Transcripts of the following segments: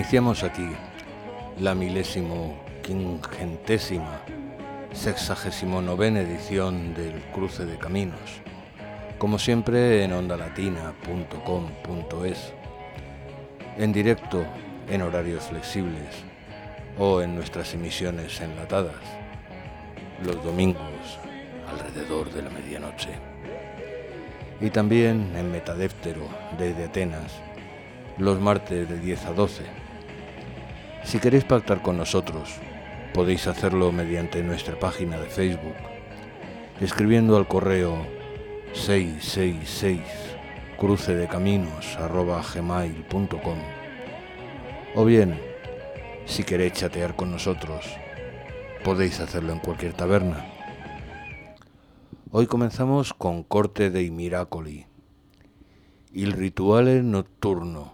Iniciamos aquí la 1569ª edición del Cruce de Caminos, como siempre en ondalatina.com.es, en directo, en horarios flexibles o en nuestras emisiones enlatadas, los domingos alrededor de la medianoche, y también en Metadéftero desde Atenas, los martes de 10 a 12. Si queréis pactar con nosotros, podéis hacerlo mediante nuestra página de Facebook, escribiendo al correo 666crucedecaminos@gmail.com, o bien, si queréis chatear con nosotros, podéis hacerlo en cualquier taberna. Hoy comenzamos con Corte dei Miracoli, il rituale notturno.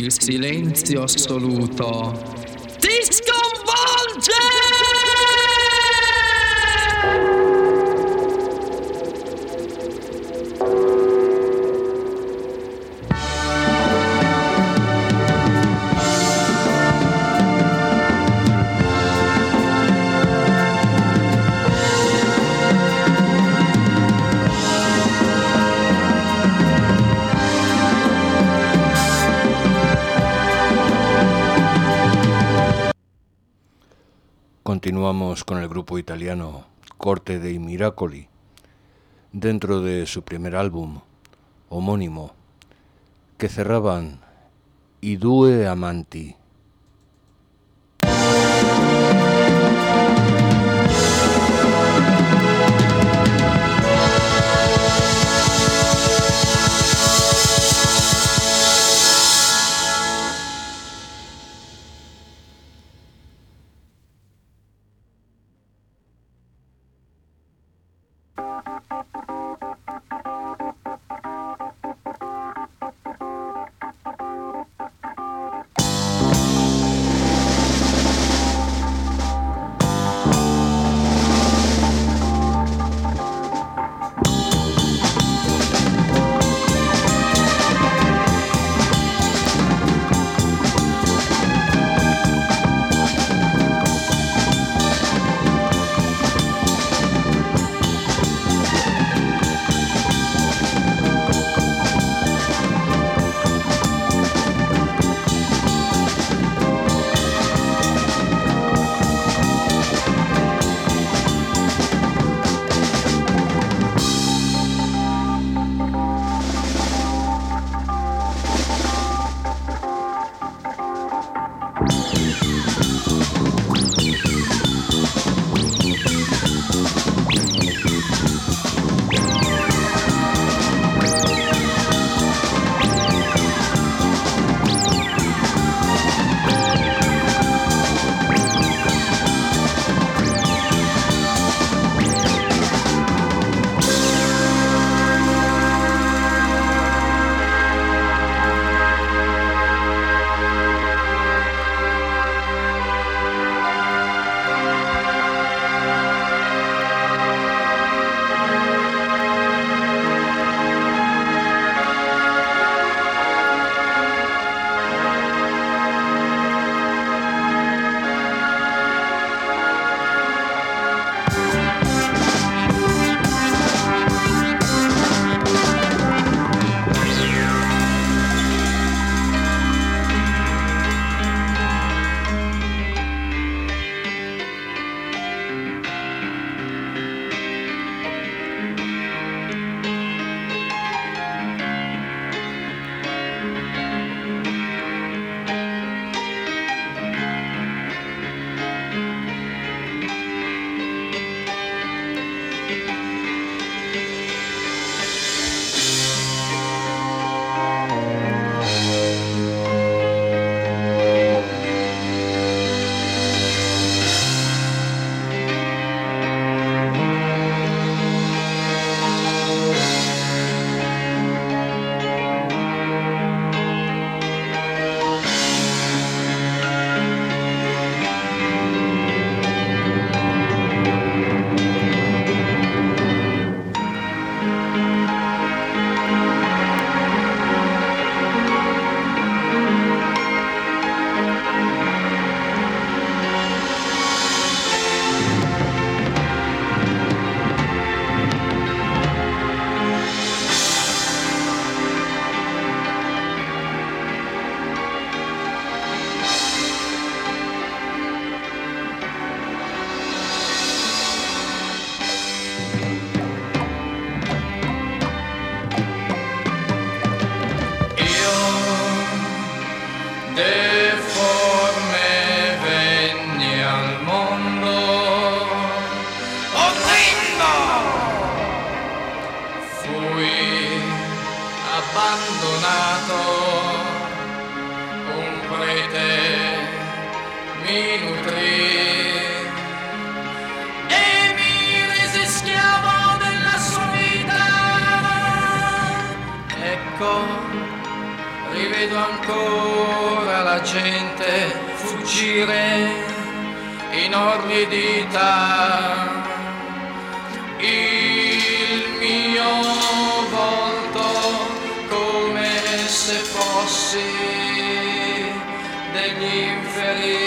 il silenzio assoluto ti sconvolge! Continuamos con el grupo italiano Corte dei Miracoli, dentro de su primer álbum homónimo, que cerraban I due amanti. abbandonato, un prete mi nutrì e mi rese schiavo della sua vita. Ecco, rivedo ancora gente fuggire, enormi dita, il mio volto come se fossi degli inferi,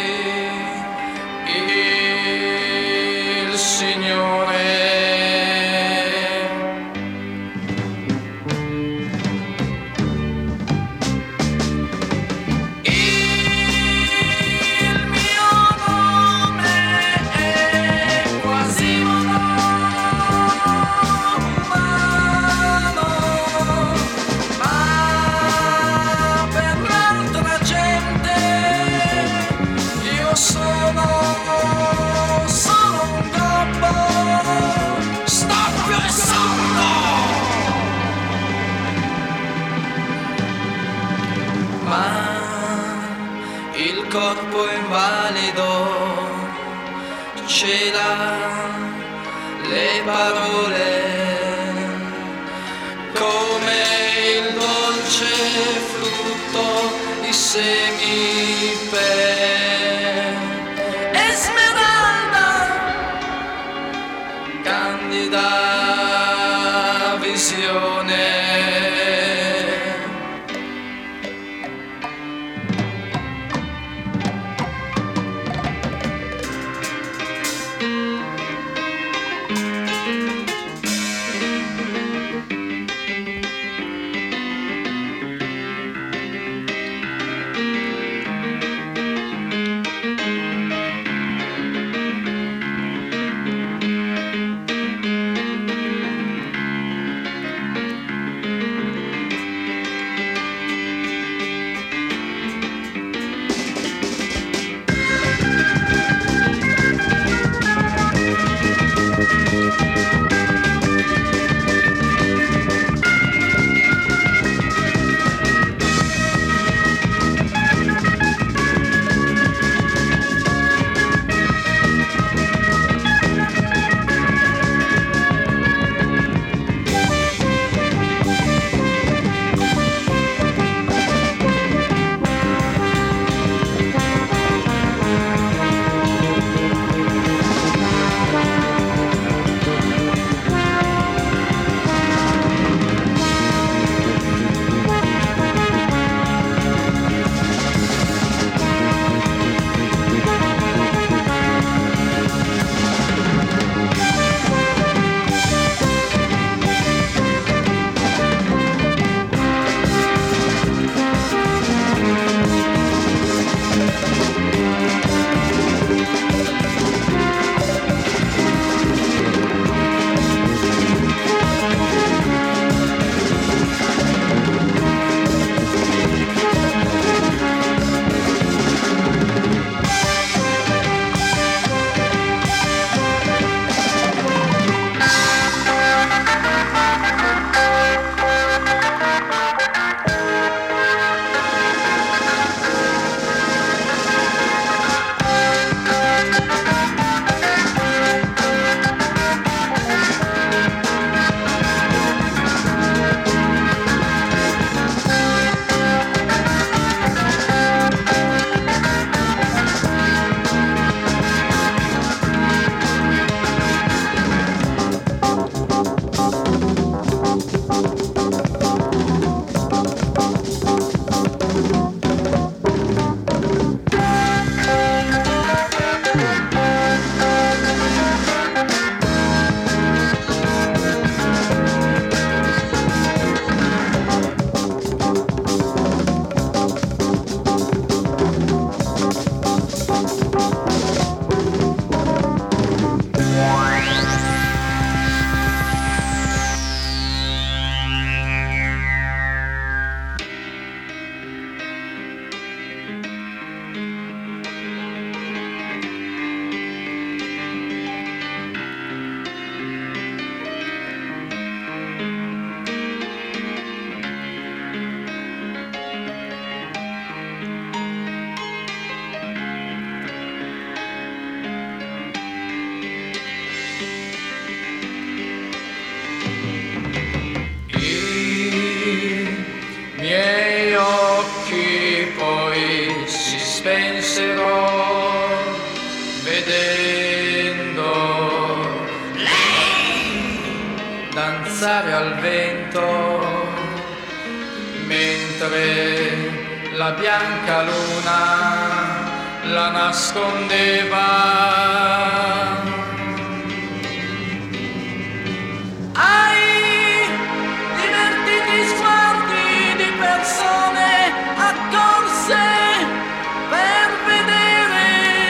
il Signore. Il corpo invalido cela le parole come il dolce frutto di semi per Esmeralda, candida visione. danzare al vento, mentre la bianca luna la nascondeva. Ai divertiti sguardi di persone accorse per vedere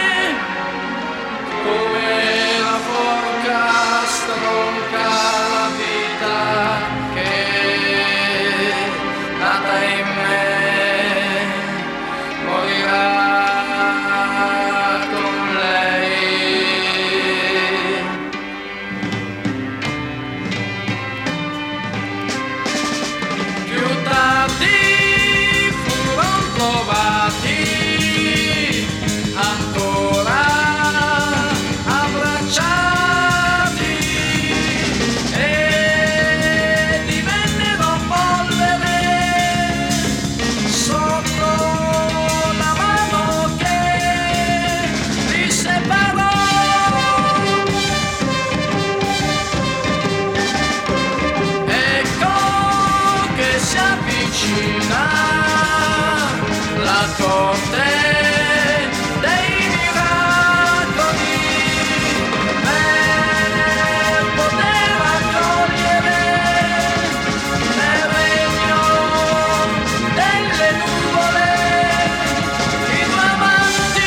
come la forca stronca la vita che nata in me morirà con lei. Più tardi furono trovati ancora abbracciati e divennero polvere sotto la mano che li separò. Ecco che si avvicina la corte dei miracoli per poter accogliere nel regno delle nuvole i due amanti.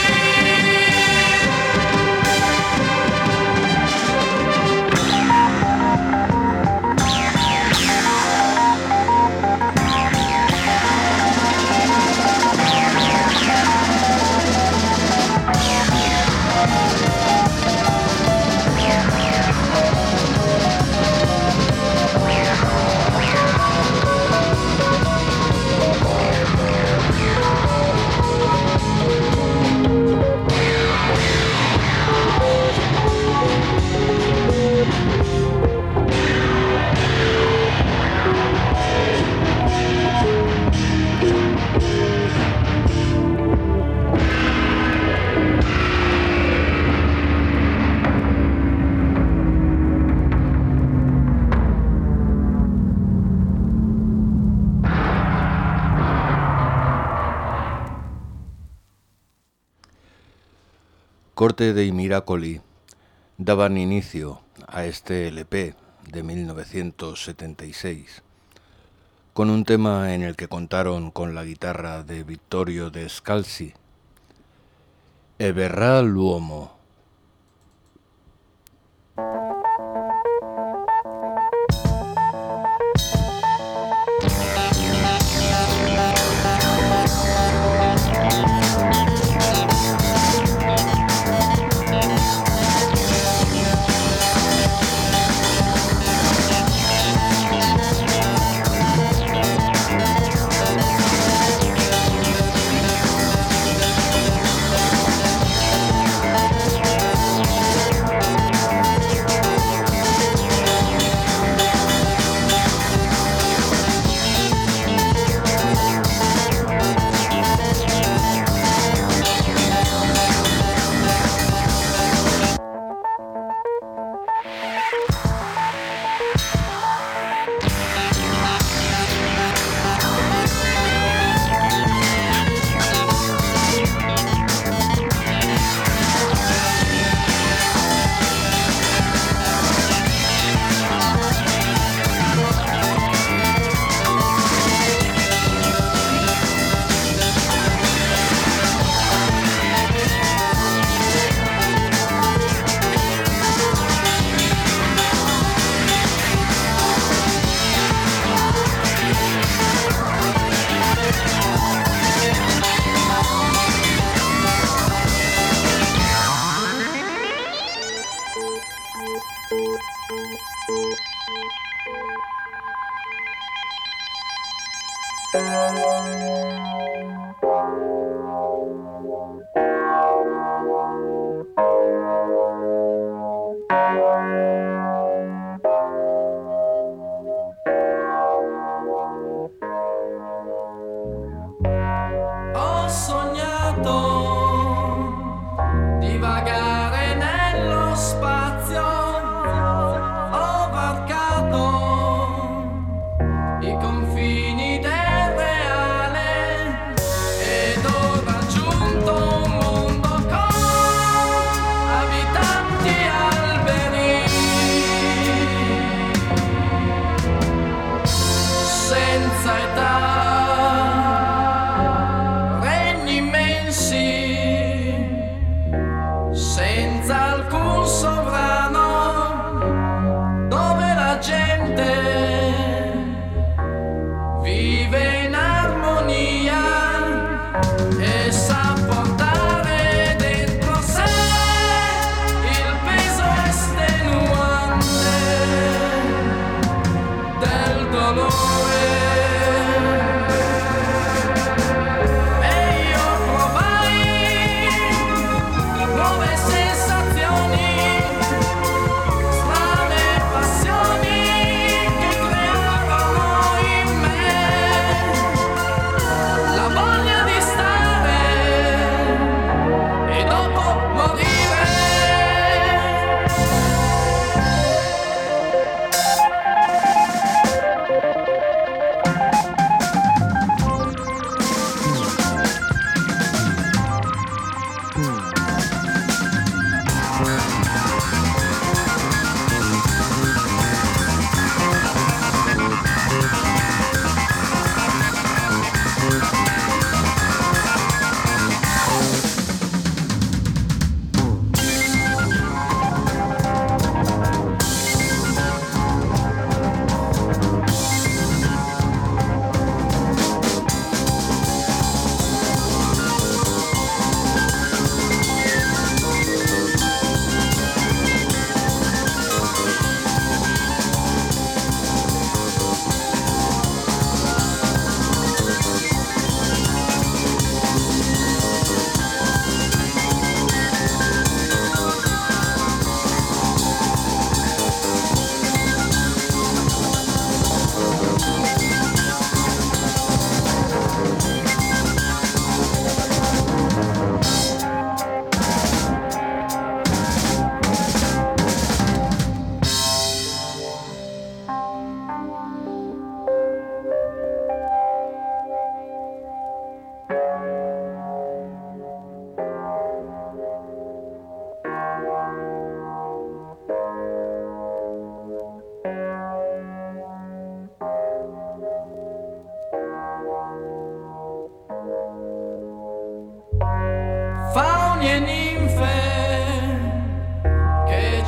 Corte dei Miracoli daban inicio a este LP de 1976, con un tema en el que contaron con la guitarra de Vittorio De Scalzi, E verrà l'uomo. Ho sognato di vagare nello spazio, ho varcato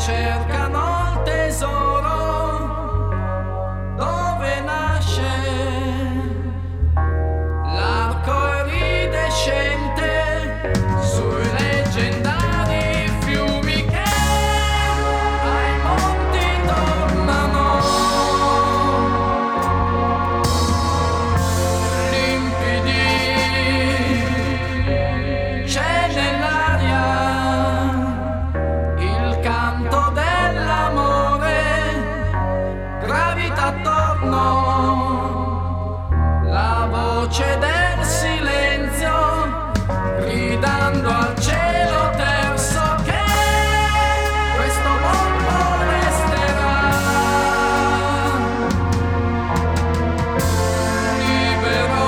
cercano il tesoro dove nasce l'arco iridescente sui leggendari fiumi che ai monti tornano. C'è nell'aria il canto dell'amore, gravita attorno la voce del silenzio, gridando al cielo terzo che questo mondo resterà libero.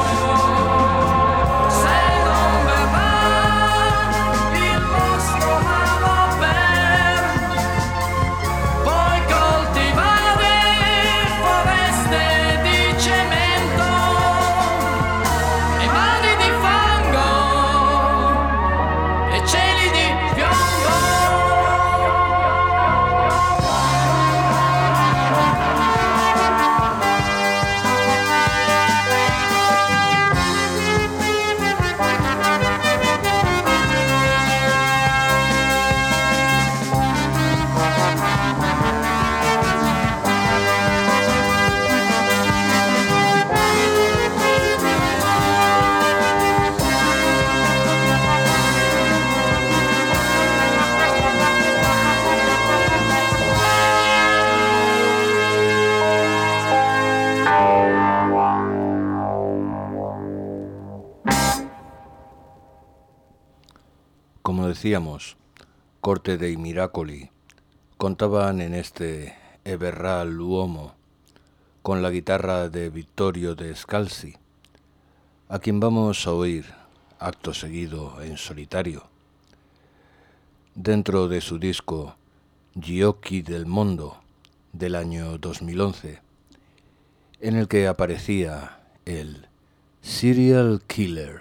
Como decíamos, Corte dei Miracoli contaban en este E verrà l'uomo con la guitarra de Vittorio de Scalzi, a quien vamos a oír acto seguido en solitario, dentro de su disco Gli occhi del mondo del año 2011, en el que aparecía el Serial Killer.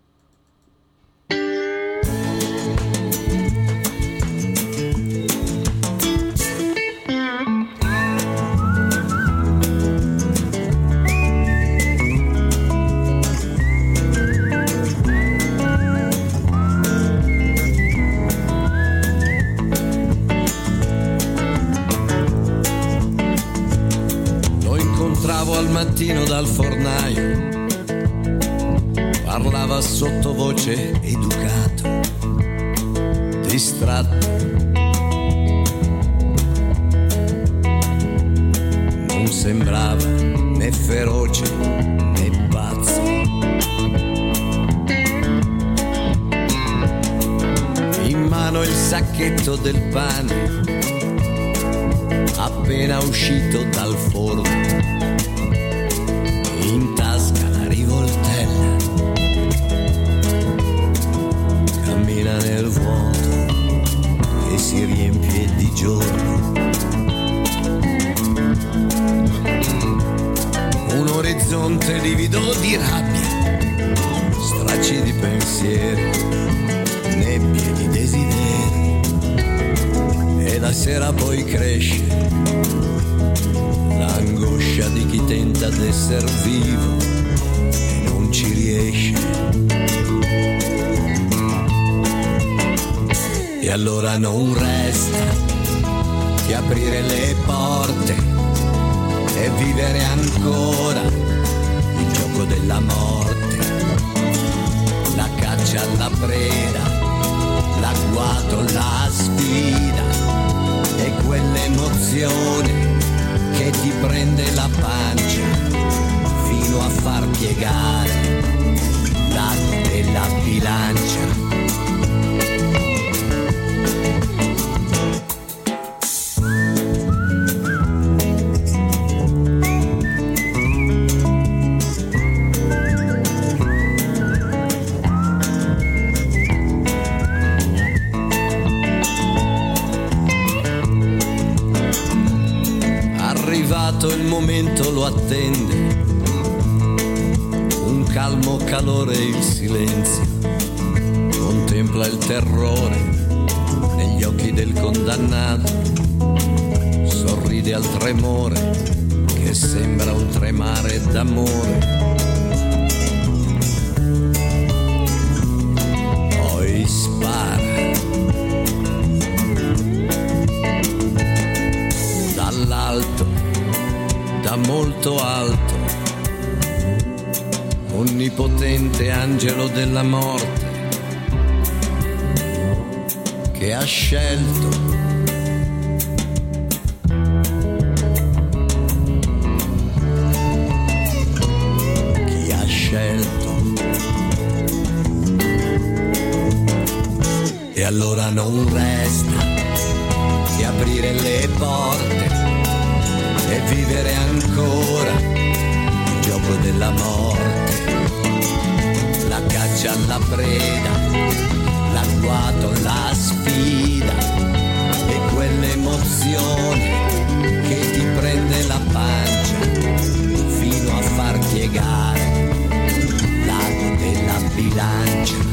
Al mattino dal fornaio, parlava sottovoce, educato, distratto. Non sembrava né feroce né pazzo. In mano il sacchetto del pane, appena uscito dal forno. In tasca la rivoltella, cammina nel vuoto e si riempie di giorno. Un orizzonte livido di rabbia, stracci di pensieri, nebbie di desideri, e la sera poi cresce l'angoscia di chi tenta d'esser vivo e non ci riesce. E allora non resta che aprire le porte e vivere ancora il gioco della morte, la caccia alla preda, l'agguato, la sfida e quell'emozione che ti prende la pancia fino a far piegare latte e la bilancia. Il momento lo attende, un calmo calore, il silenzio contempla il terrore negli negli occhi del condannato sorride al tremore che sembra un tremare d'amore. Poi spara dall'alto, da molto alto, onnipotente angelo della morte che ha scelto e allora non resta che aprire le porte e vivere ancora il gioco della morte, la caccia alla preda, l'agguato, la sfida e quell'emozione che ti prende la pancia fino a far piegare l'ago della bilancia.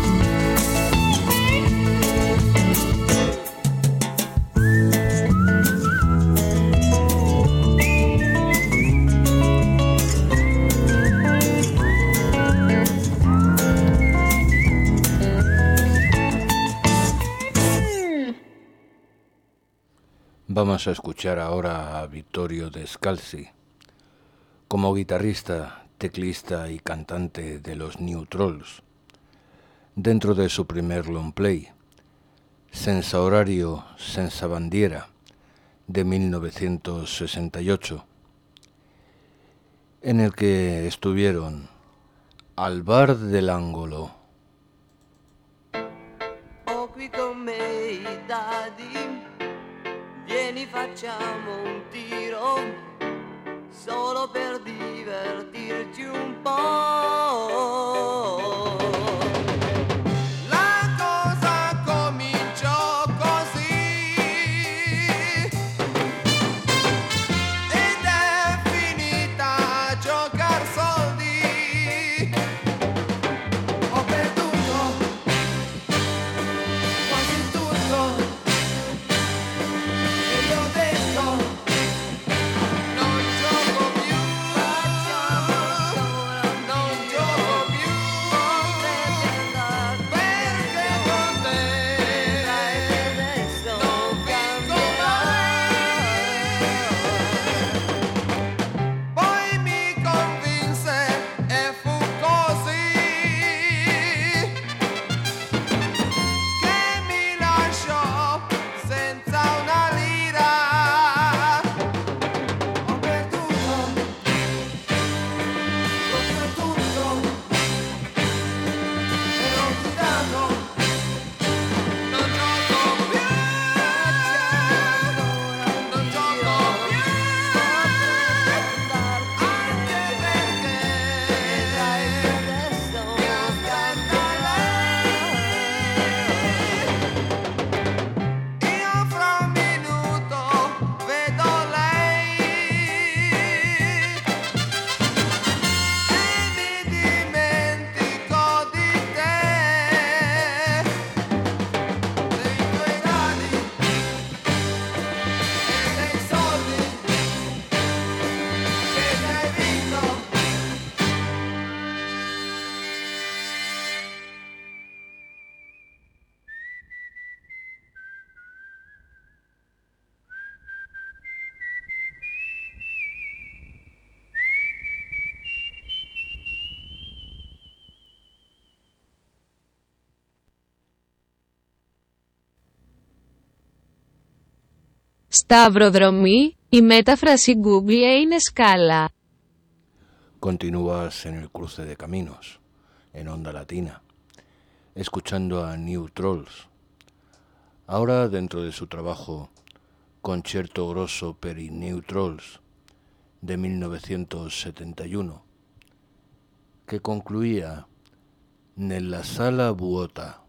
Vamos a escuchar ahora a Vittorio Descalzi, como guitarrista, teclista y cantante de los New Trolls, dentro de su primer long play, Senza Orario, Senza Bandiera, de 1968, en el que estuvieron Al Bar del Angolo. Ho qui con me i dadi, vieni facciamo un tiro, solo per divertirci un po'. La cosa cominciò così ed è finita a giocar soldi. Ho perduto quasi tutto e gli ho detto non gioco più, non gioco più, perché con te non vinco mai. Poi mi convinse e fu così che mi lasciò senza una lira. Ho perduto tutto e ho tirato, non gioco più, non gioco più, anche perché mi aspetta lei. Io fra un minuto vedo lei e mi dimentico di te, dei tuoi dadi e dei soldi che mi hai vinto. Σταυροδρομή, η μετάφραση Google είναι σκάλα. Continúas en el cruce de caminos, en Onda Latina, escuchando a New Trolls, ahora dentro de su trabajo Concerto Grosso per i New Trolls, de 1971, que concluía Nella sala vuota.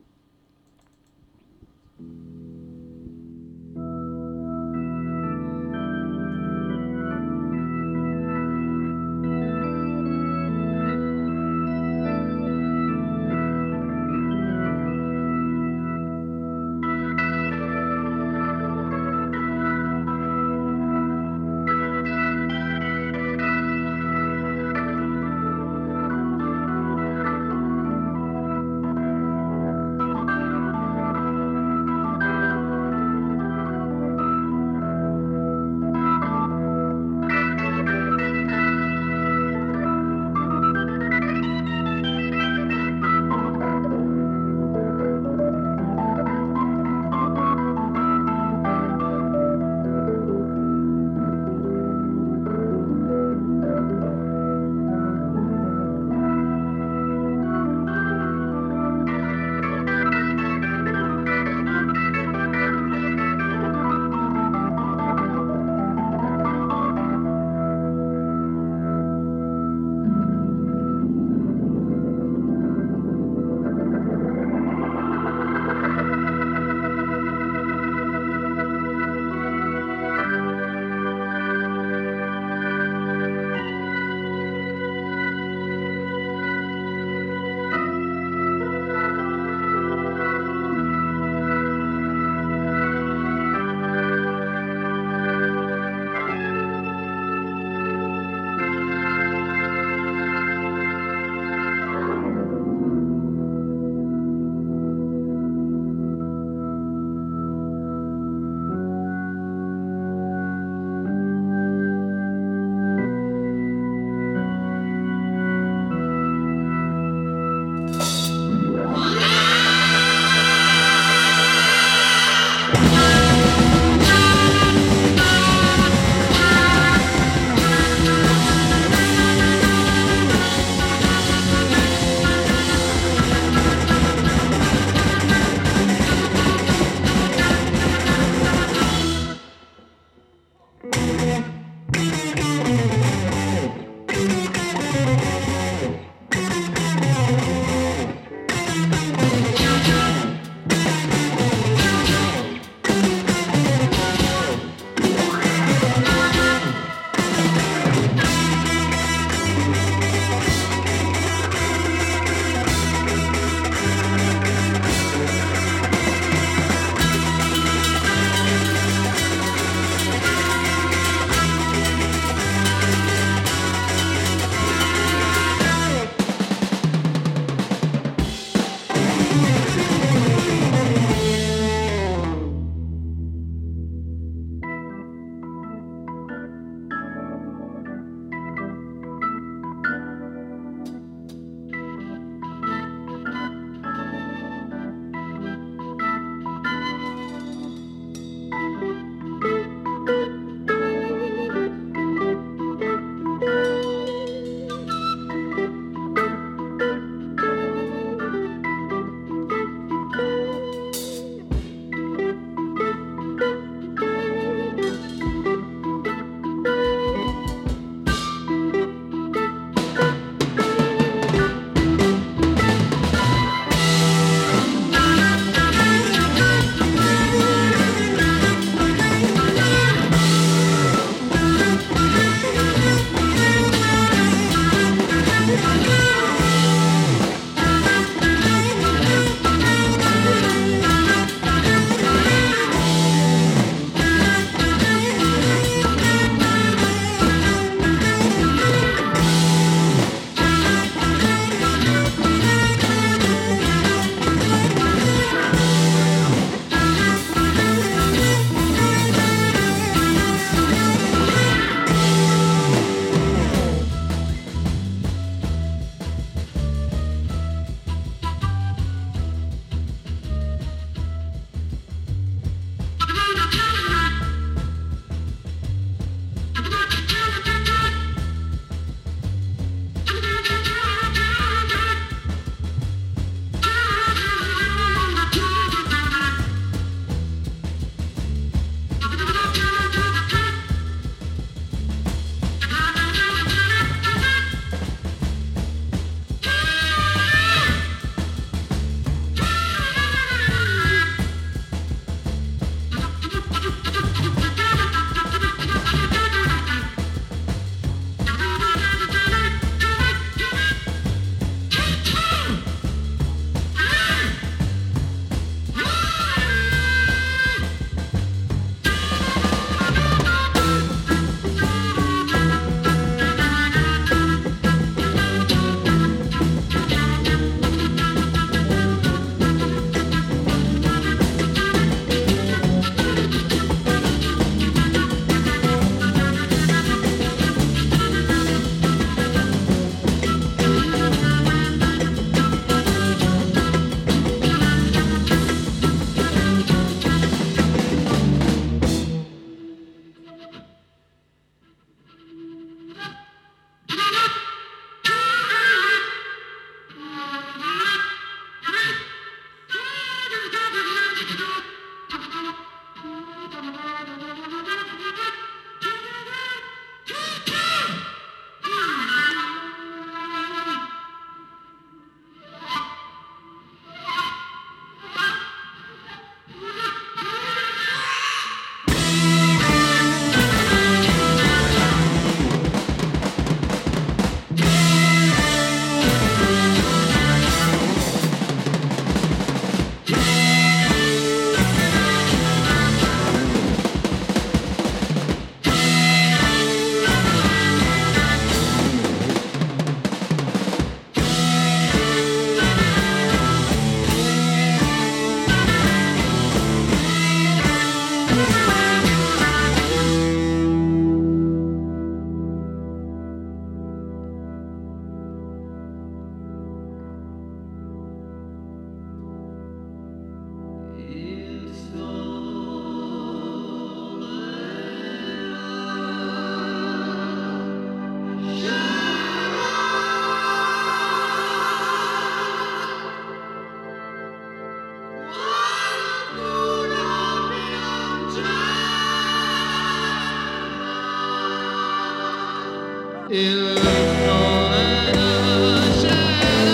il sole nascerà,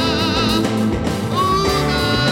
una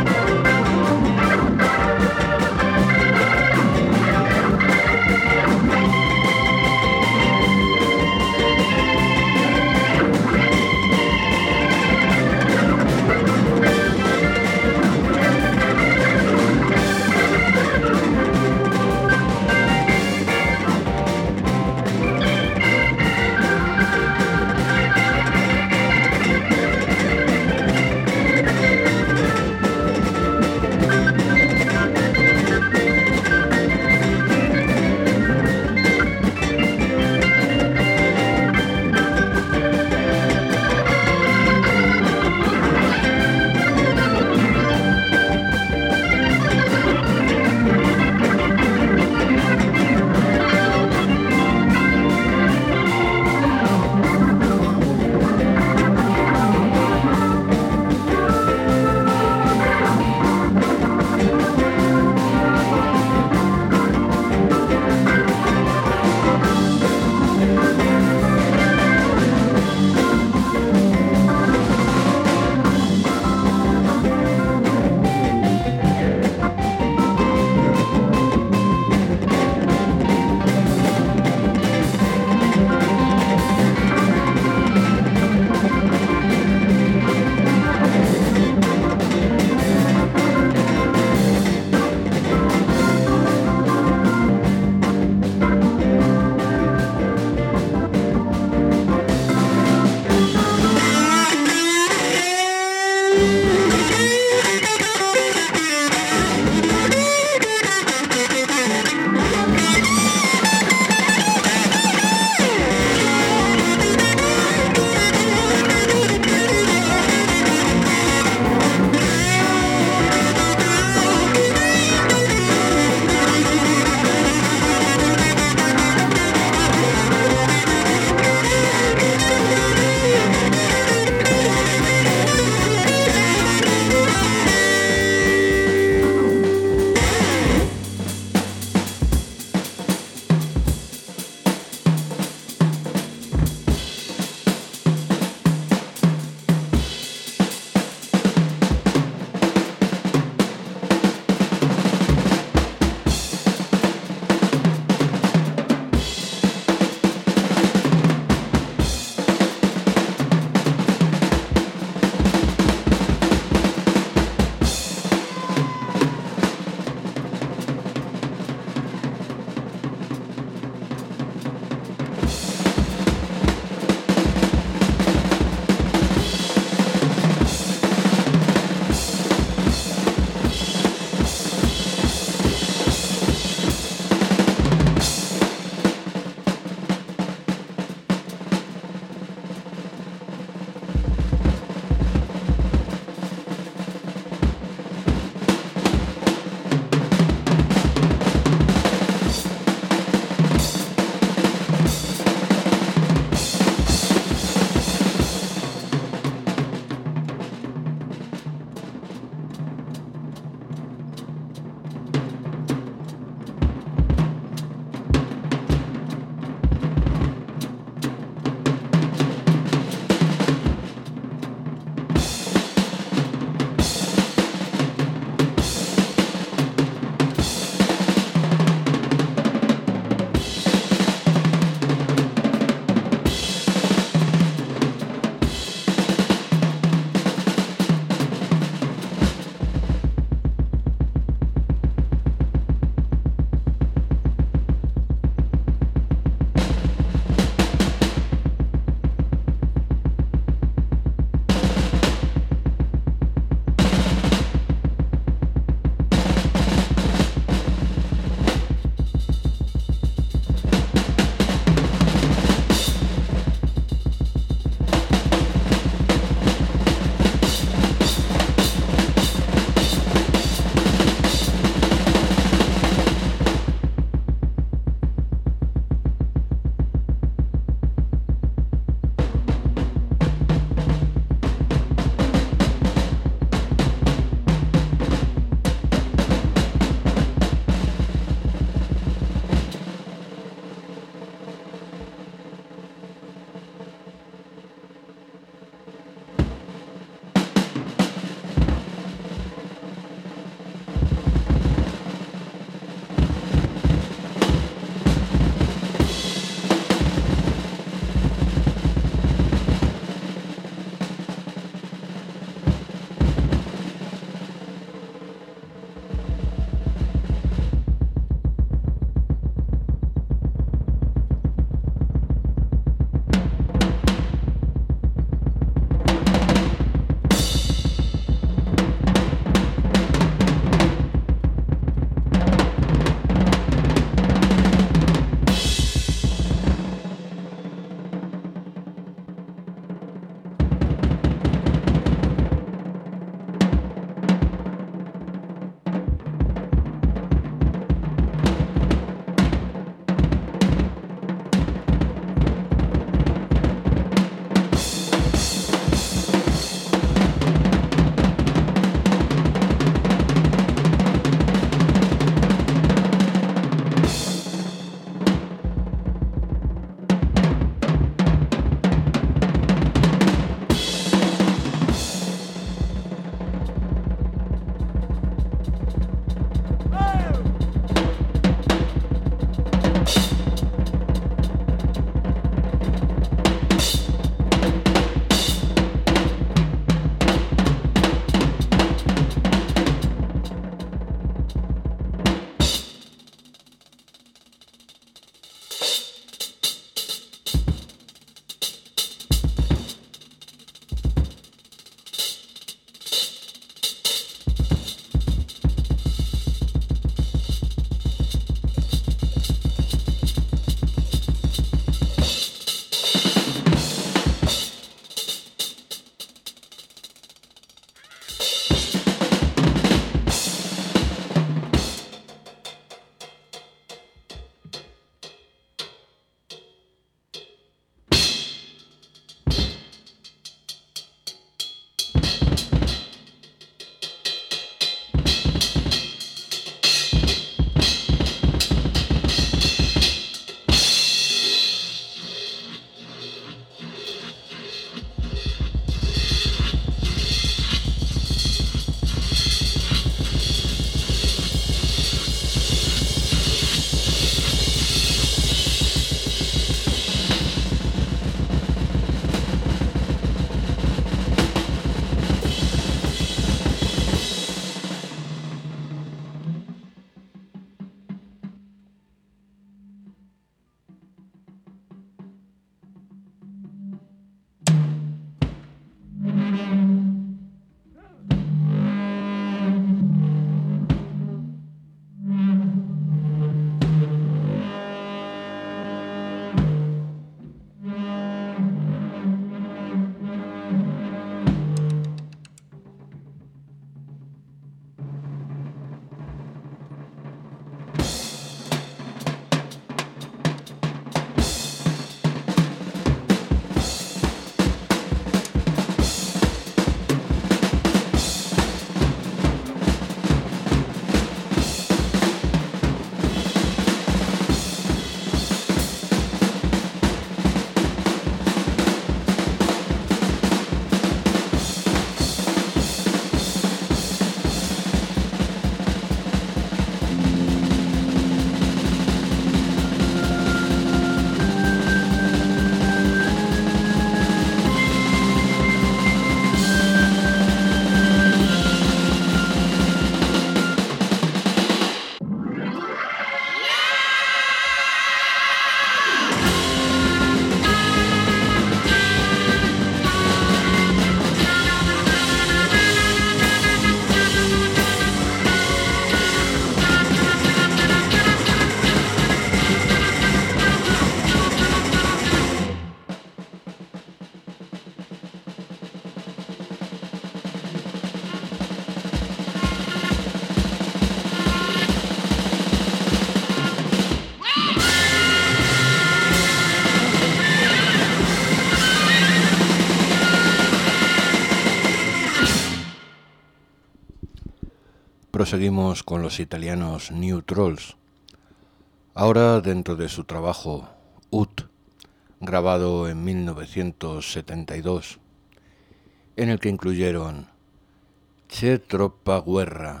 seguimos con los italianos New Trolls, ahora dentro de su trabajo Ut, grabado en 1972, en el que incluyeron C'è troppa guerra.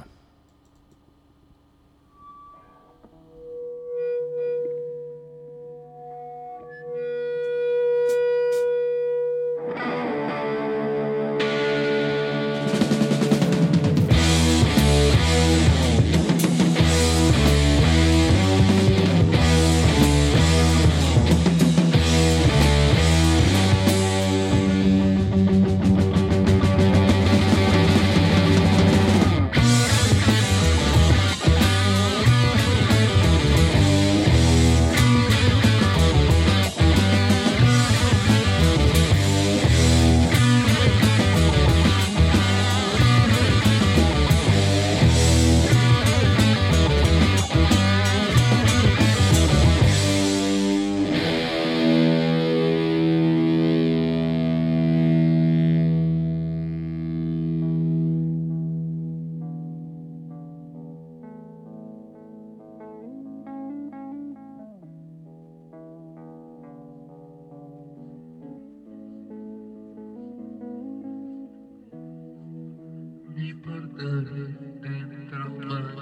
Mi portare dentro mare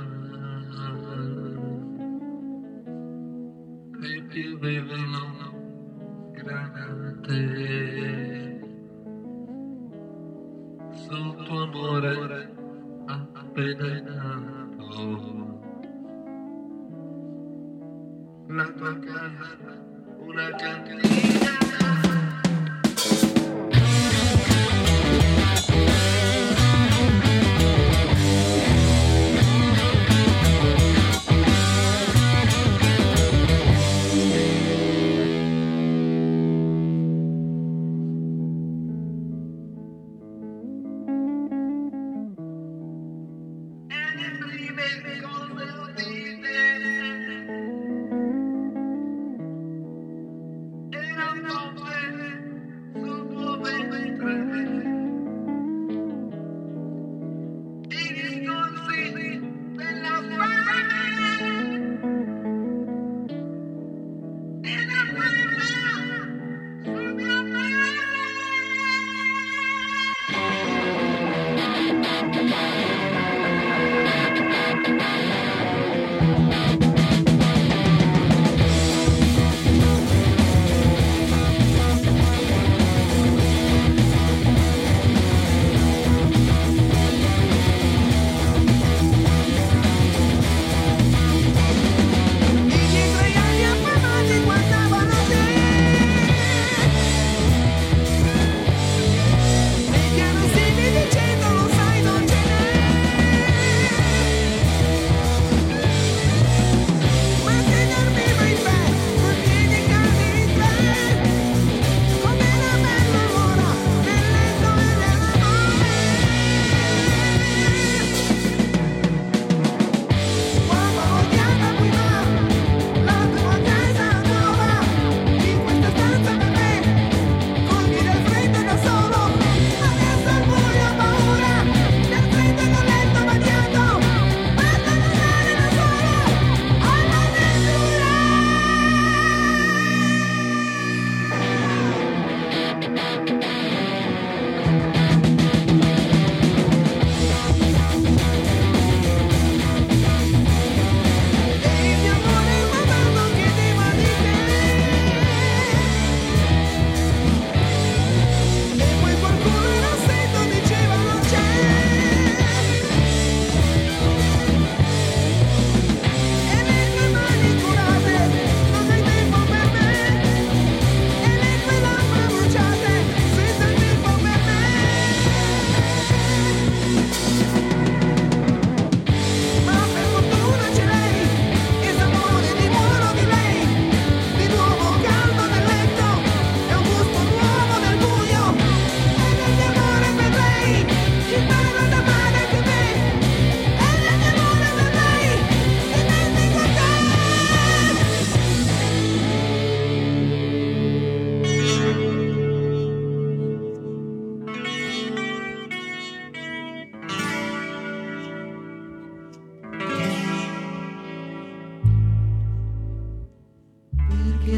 e piovevano granate sul tuo amore appena nato. La tua casa, una cantina. Era un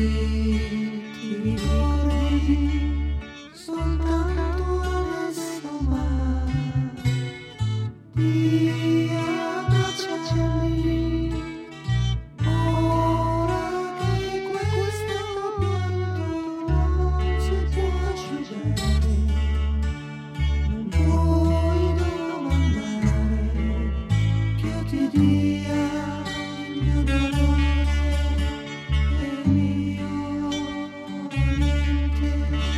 ti ricordi soltanto adesso, ma di abbracciarmi ora che questo pianto non si può asciugare. Non puoi domandare che io ti dia il mio dolore e io niente.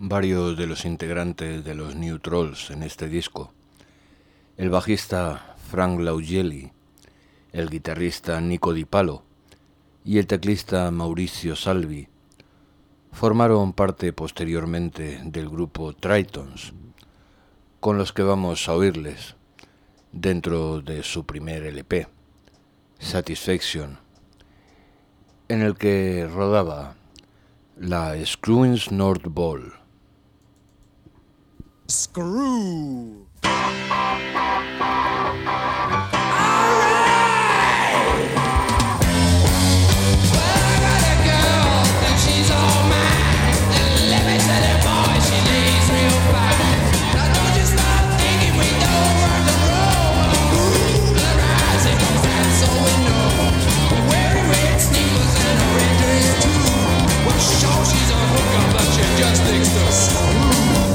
varios de los integrantes de los New Trolls en este disco. El bajista Frank Laugelli, el guitarrista Nico Di Palo y el teclista Mauricio Salvi formaron parte posteriormente del grupo Tritons, con los que vamos a oírles dentro de su primer LP, Satisfaction, en el que rodaba la Screwing's North Ball. Screw. Just thinks to screw.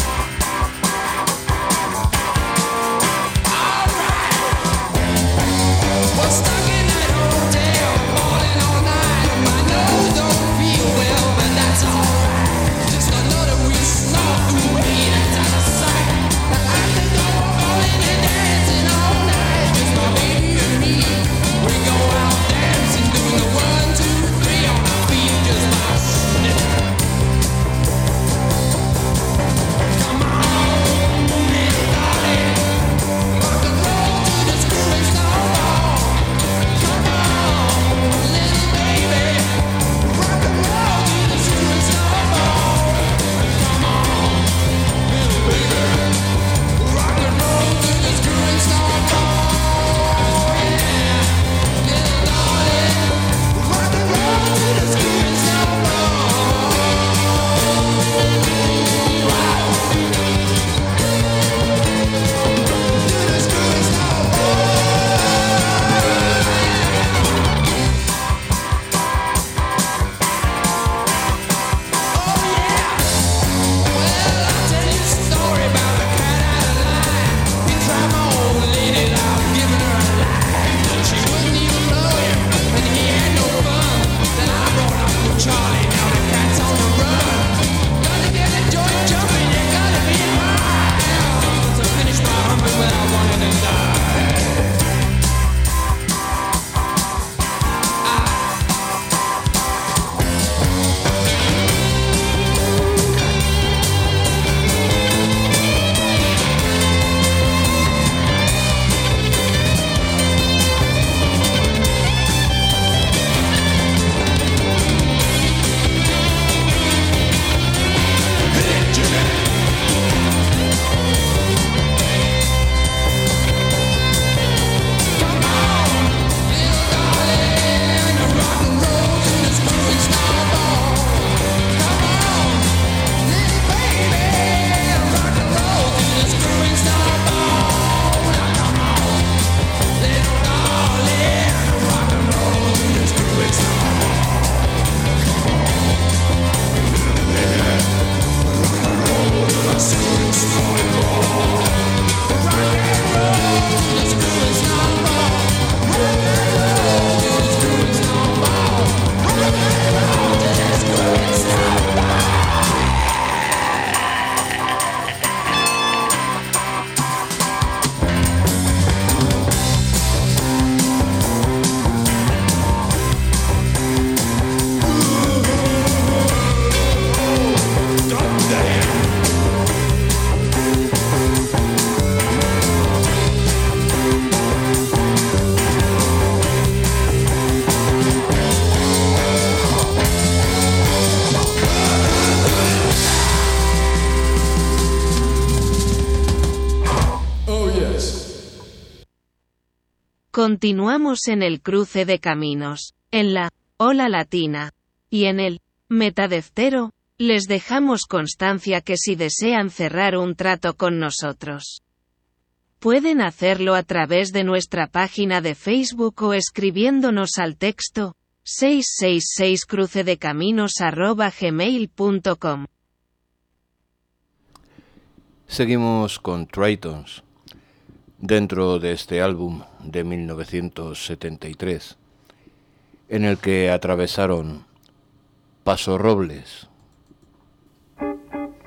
Continuamos en el cruce de caminos, en la Ola Latina, y en el Metadeftero, les dejamos constancia que si desean cerrar un trato con nosotros, pueden hacerlo a través de nuestra página de Facebook o escribiéndonos al texto 666crucedecaminos@gmail.com. Seguimos con Tritons, dentro de este álbum de 1973, en el que atravesaron Paso Robles,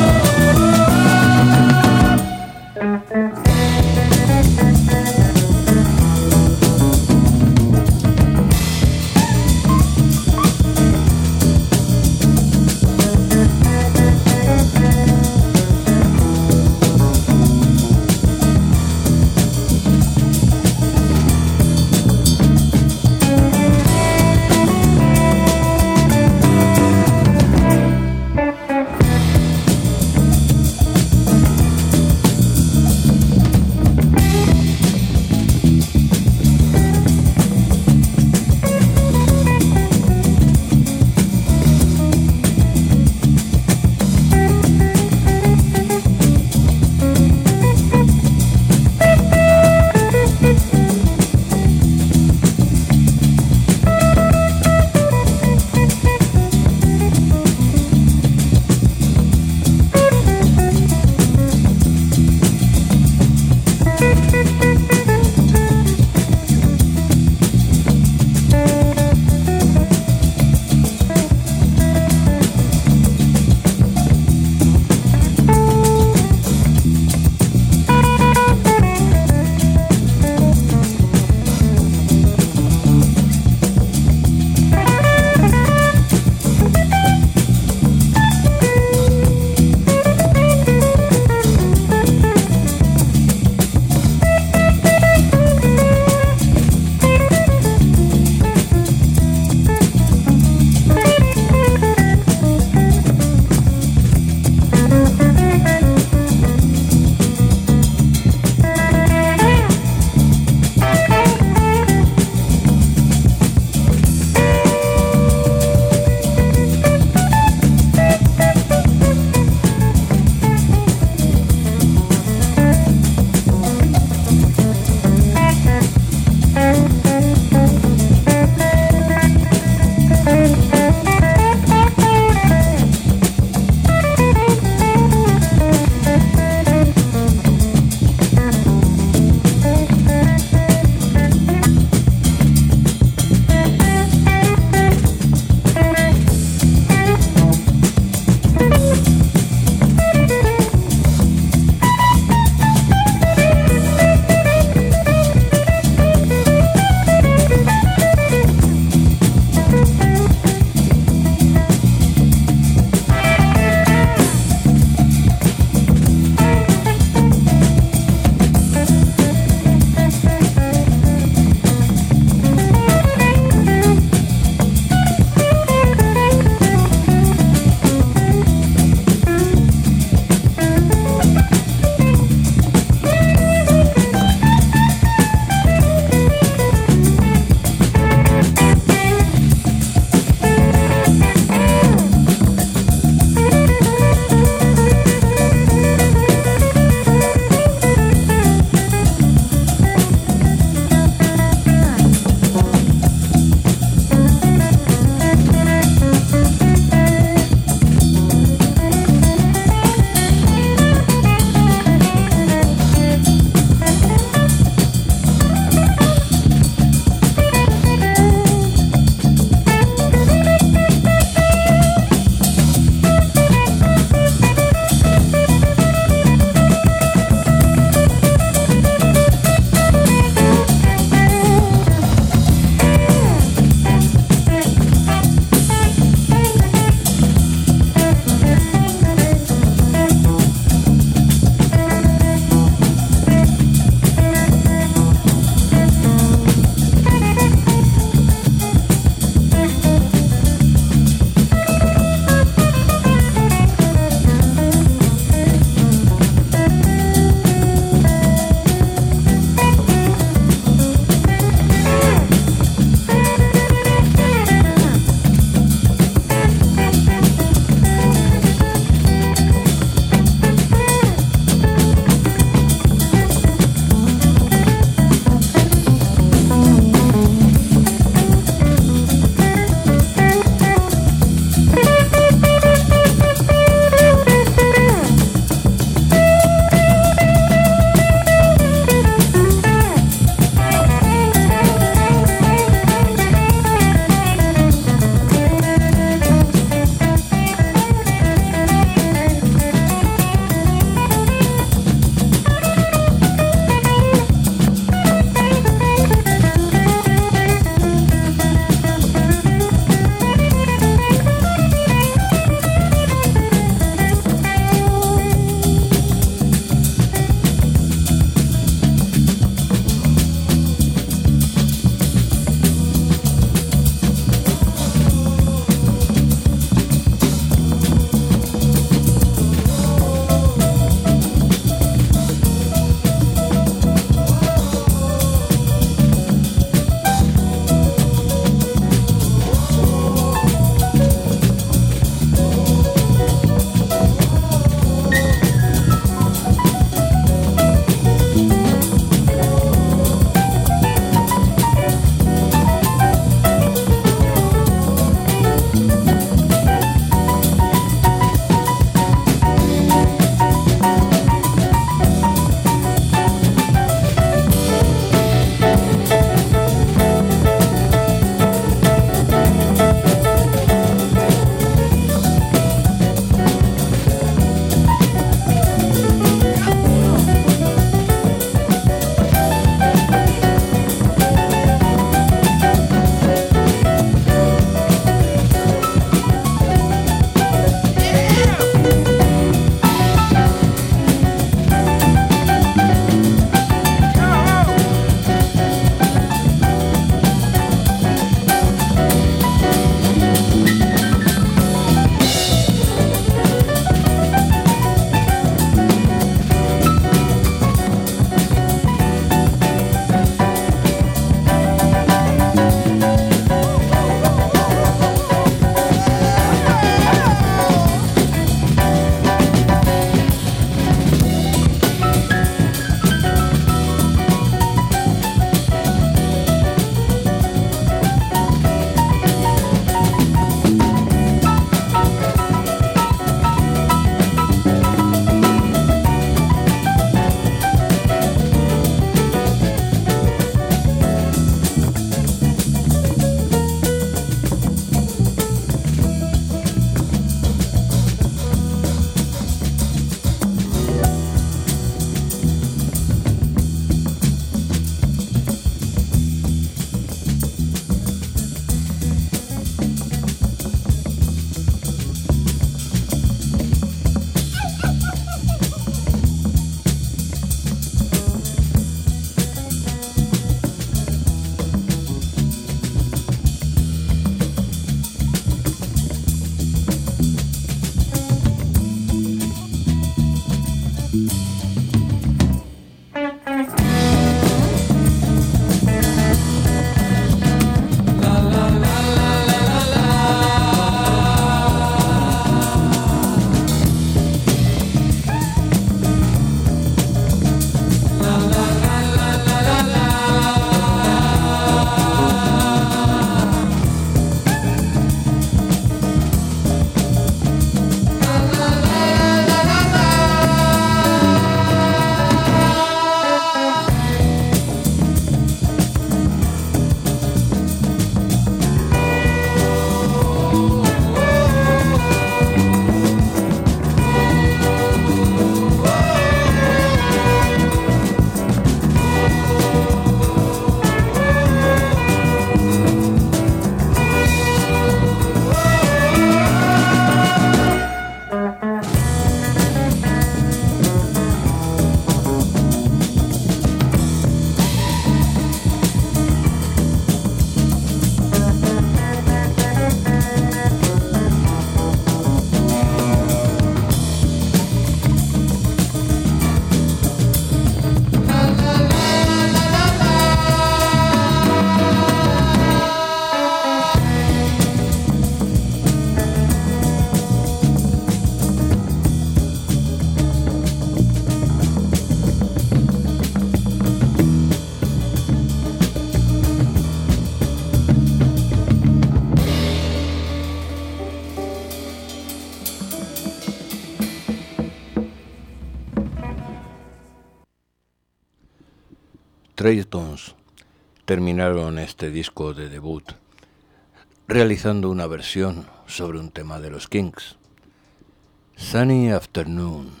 Draytons terminaron este disco de debut realizando una versión sobre un tema de los Kinks, Sunny Afternoon.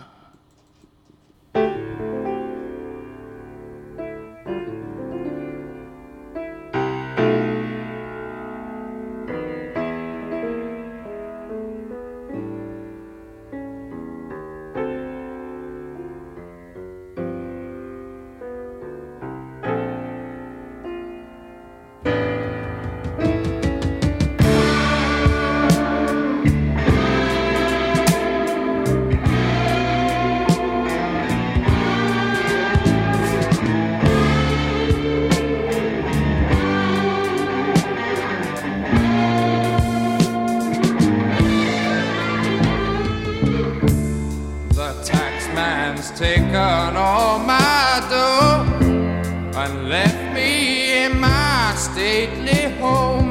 Taken all my dough and left me in my stately home,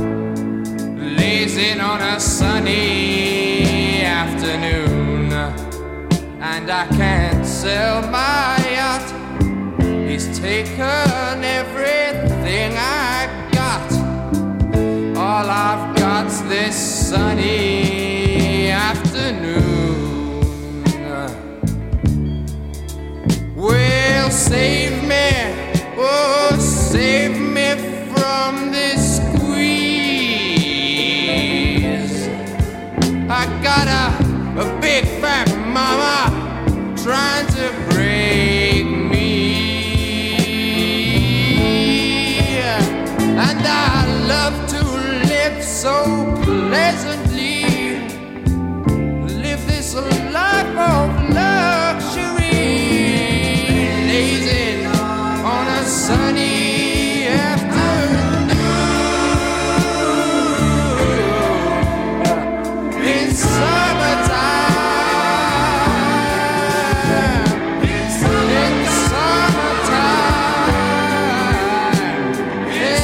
lazing on a sunny afternoon. And I can't sell my yacht, he's taken everything I got. All I've got's this sunny afternoon. Well, save me, oh, save me from this squeeze. I got a big fat mama trying to break me, and I love to live so pleasantly, live this life of luxury. On a sunny afternoon in summertime, in summertime, in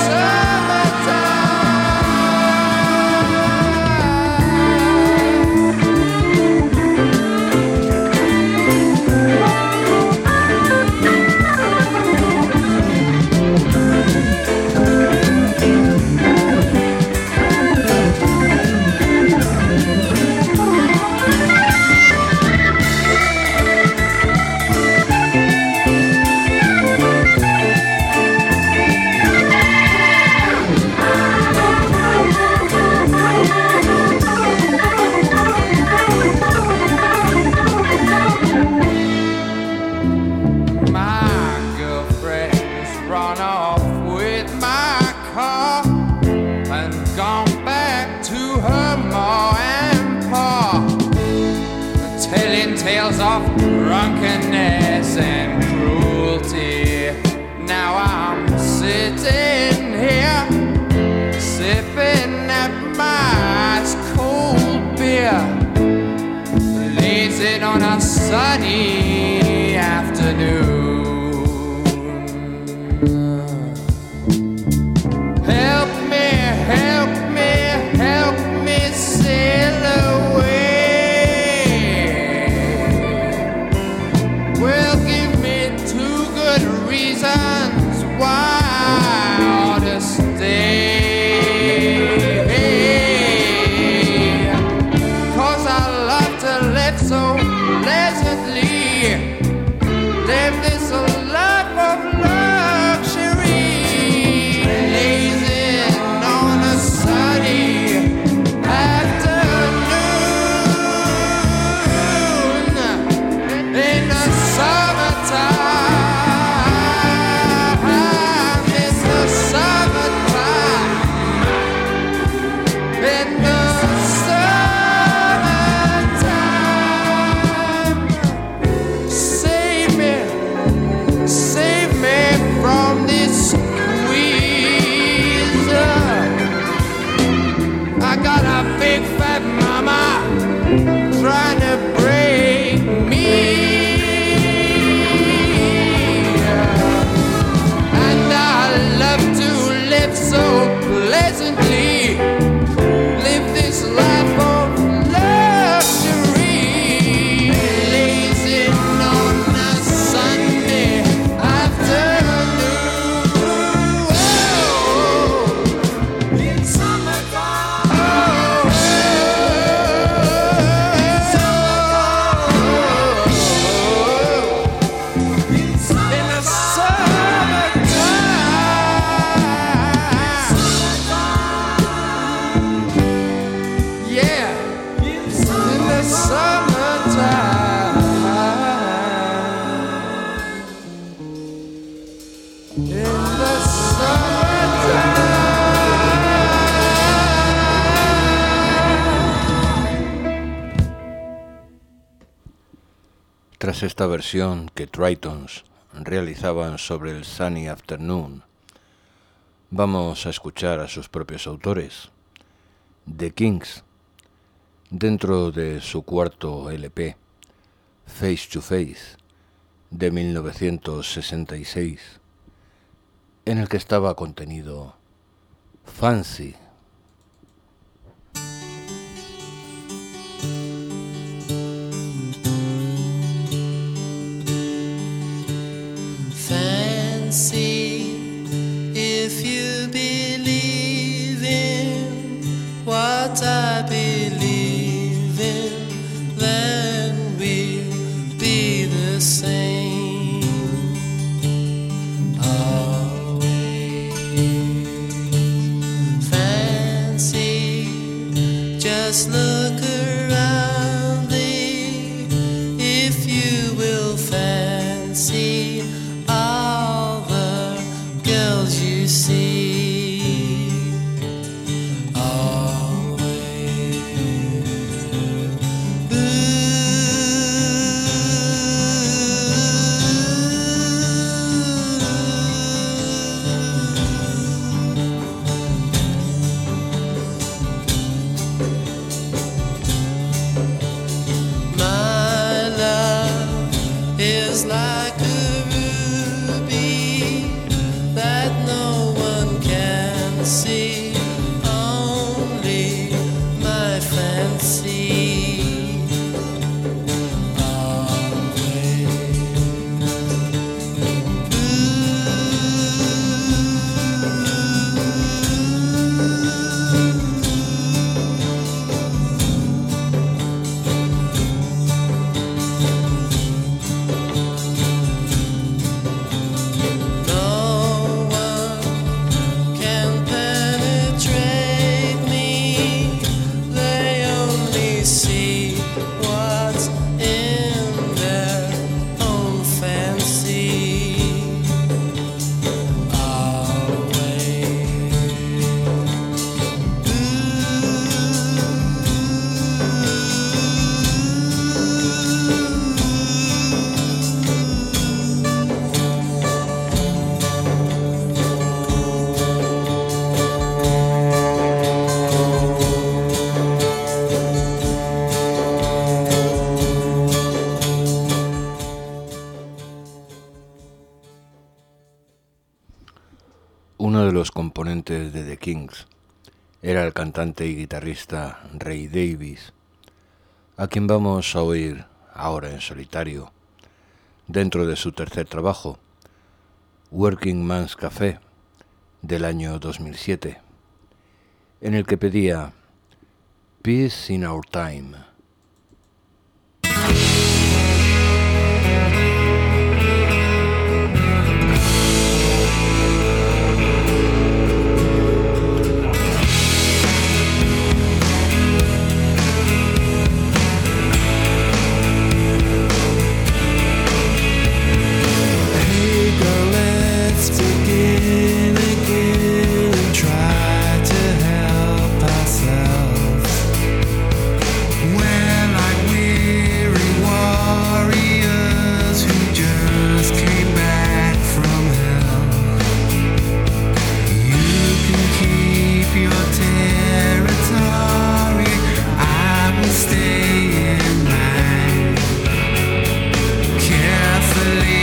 tales of drunkenness and cruelty. Now I'm sitting here, sipping at my ice cold beer, lazing on a sunny afternoon. Help me, help me, help me sail away. Well, give me 2 good reasons why I ought to stay. 'Cause I love to live so pleasantly, Tras esta versión que Tritons realizaban sobre el Sunny Afternoon, vamos a escuchar a sus propios autores, The Kings, dentro de su cuarto LP, Face to Face, de 1966, en el que estaba contenido Fancy. If you believe in what I believe in, then we'll be the same always. Fancy, just look around thee, if you will fancy all the girls you see always. My love is like a ruby that no one can see, only my fancy always. No one can penetrate me, they only see what's in their own fancy Uno de los componentes de The Kings era el cantante y guitarrista Ray Davies, a quien vamos a oír ahora en solitario, dentro de su tercer trabajo, Working Man's Café, del año 2007, en el que pedía Peace in Our Time. Let's begin again and try to help ourselves. We're like weary warriors who just came back from hell. You can keep your territory, I will stay in mine. Carefully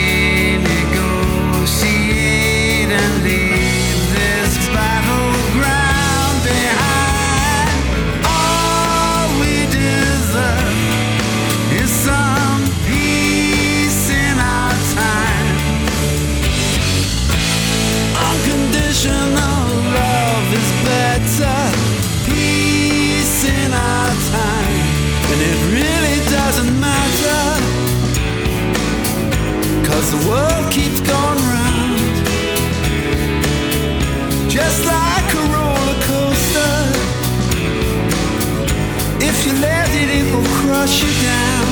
negotiate and leave this battleground behind. All we deserve is some peace in our time. Unconditional love is better. Peace in our time, and it really doesn't matter, 'cause the world keeps going round, just like a roller coaster. If you let it, it will crush you down.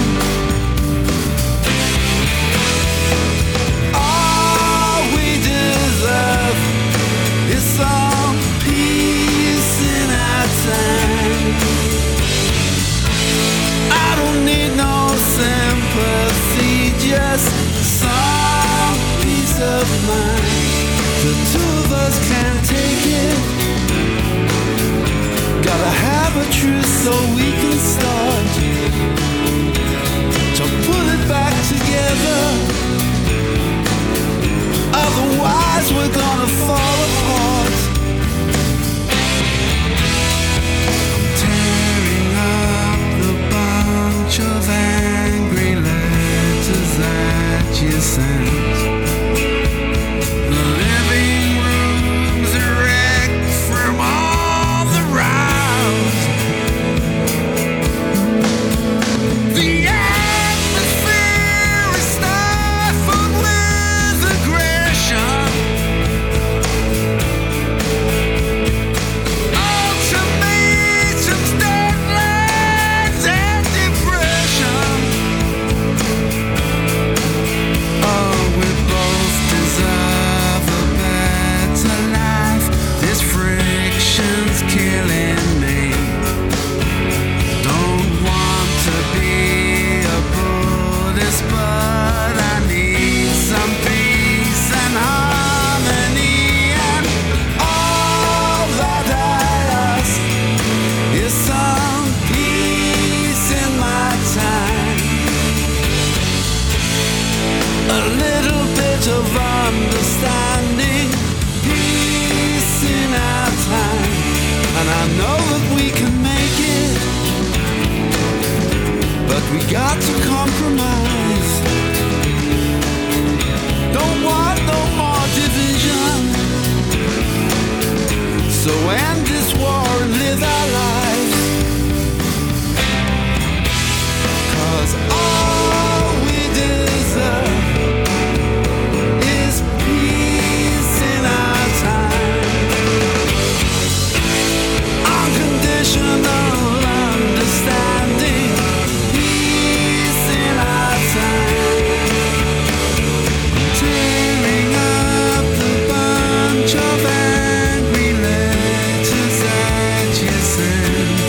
All we deserve is some peace in our time. I don't need no sympathy, eyes can't take it. Gotta have a truce so we can start to put it back together. Otherwise we're gonna fall apart. I'm tearing up the bunch of angry letters that you sent. The living room's a wreck from all the rows. The atmosphere is stifled with aggression. Ultimatums, deadlines, and depression. Oh, we both deserve a better life. This friction's killing me. Don't want to be a Buddhist, but I need some peace and harmony. And all that I ask is some peace in my time. A little bit of understanding, peace in our time. And I know that we can make it, but we got to compromise. Don't want no more division. So end this war and live our lives. 'Cause all we deserve is peace in our time. Unconditional understanding, peace in our time. Tearing up the bunch of angry letters that you sent.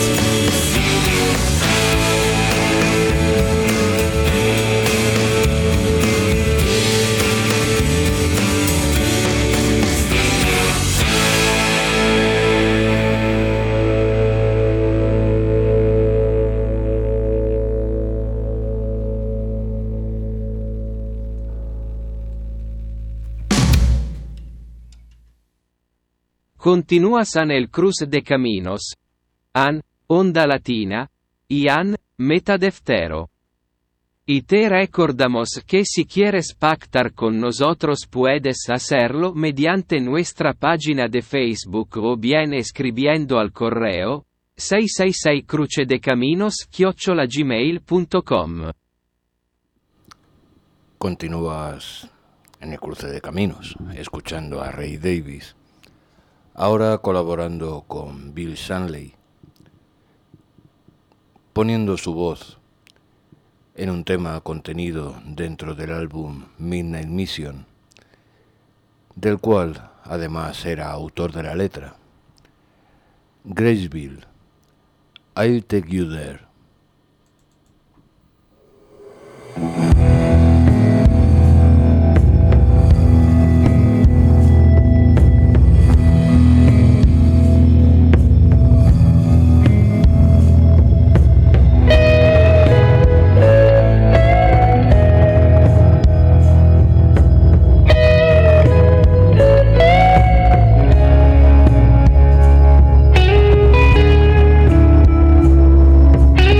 Continúas en el cruce de caminos. An, Onda Latina, y an, Metadeftero. Y te recordamos que si quieres pactar con nosotros puedes hacerlo mediante nuestra página de Facebook o bien escribiendo al correo 666crucedecaminos@gmail.com. Continúas en el cruce de caminos, escuchando a Ray Davies, ahora colaborando con Bill Shanley, poniendo su voz en un tema contenido dentro del álbum Midnight Mission, del cual además era autor de la letra. Graceville, I'll Take You There. Thank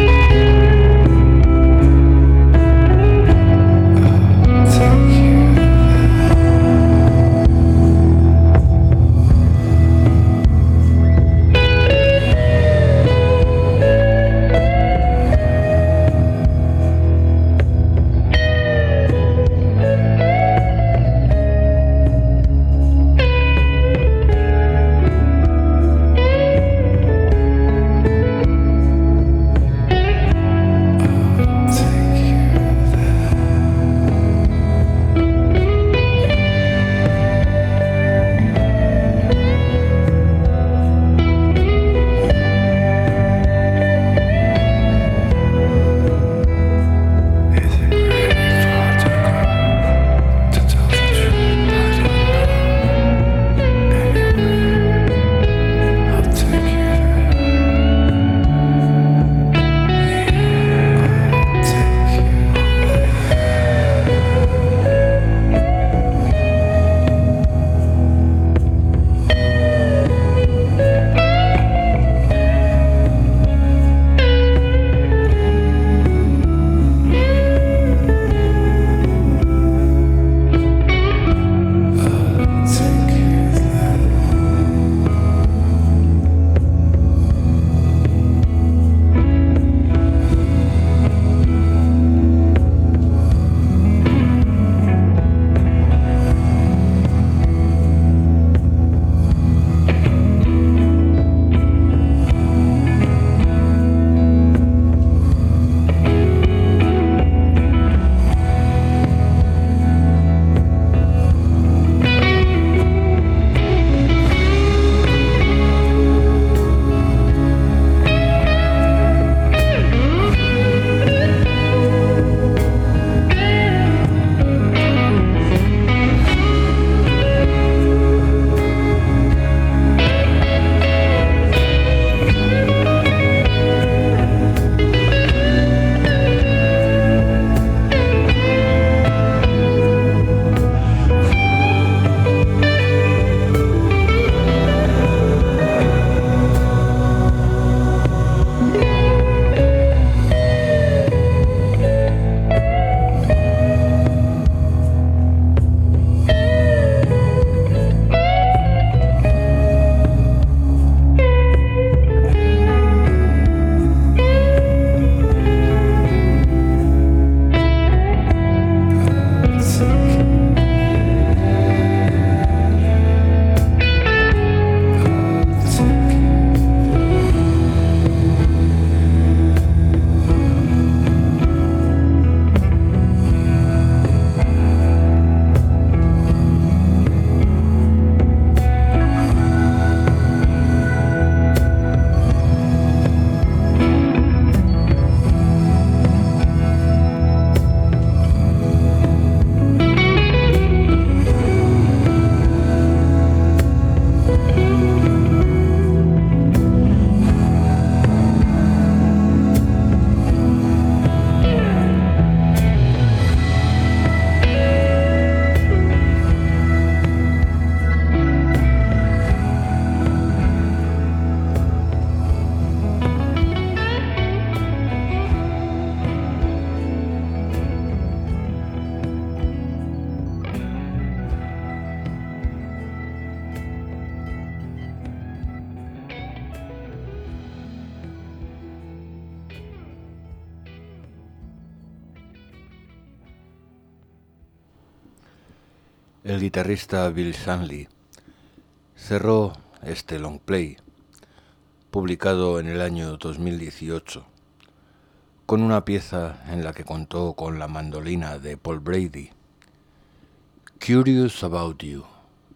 El guitarrista Bill Stanley cerró este long play, publicado en el año 2018, con una pieza en la que contó con la mandolina de Paul Brady, Curious About You.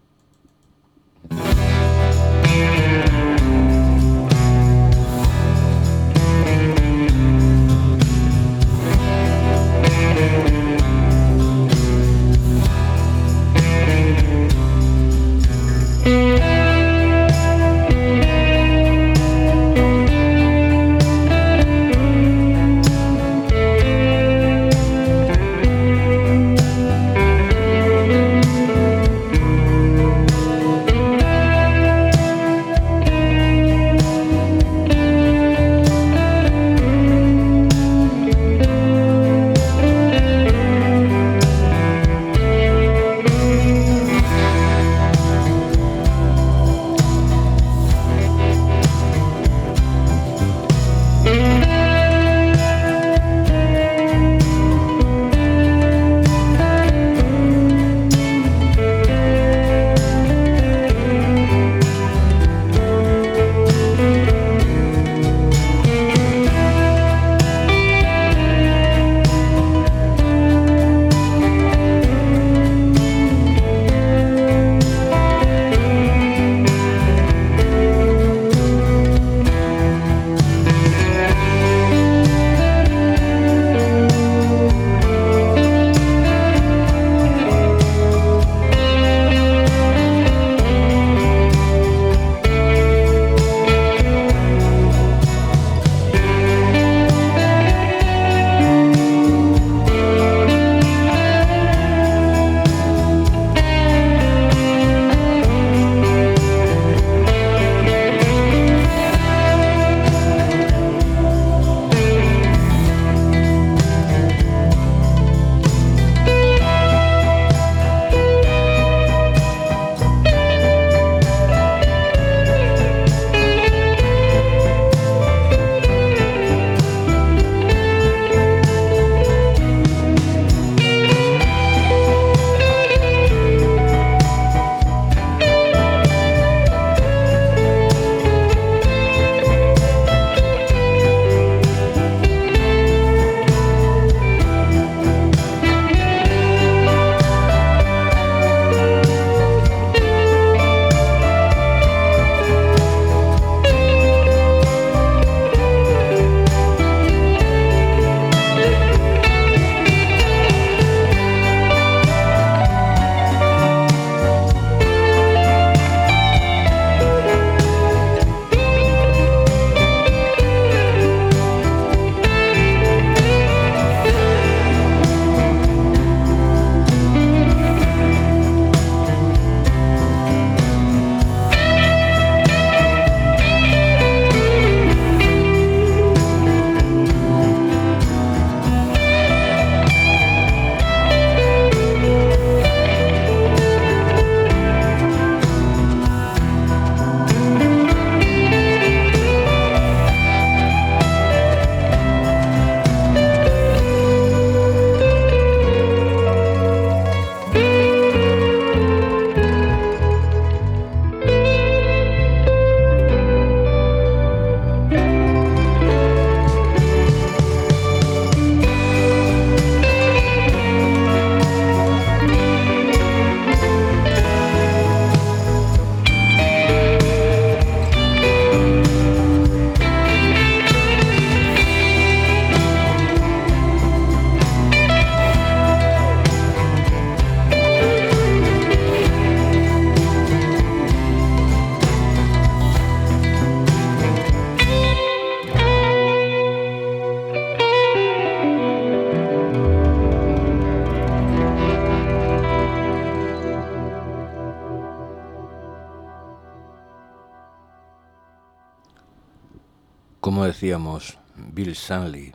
Como decíamos, Bill Stanley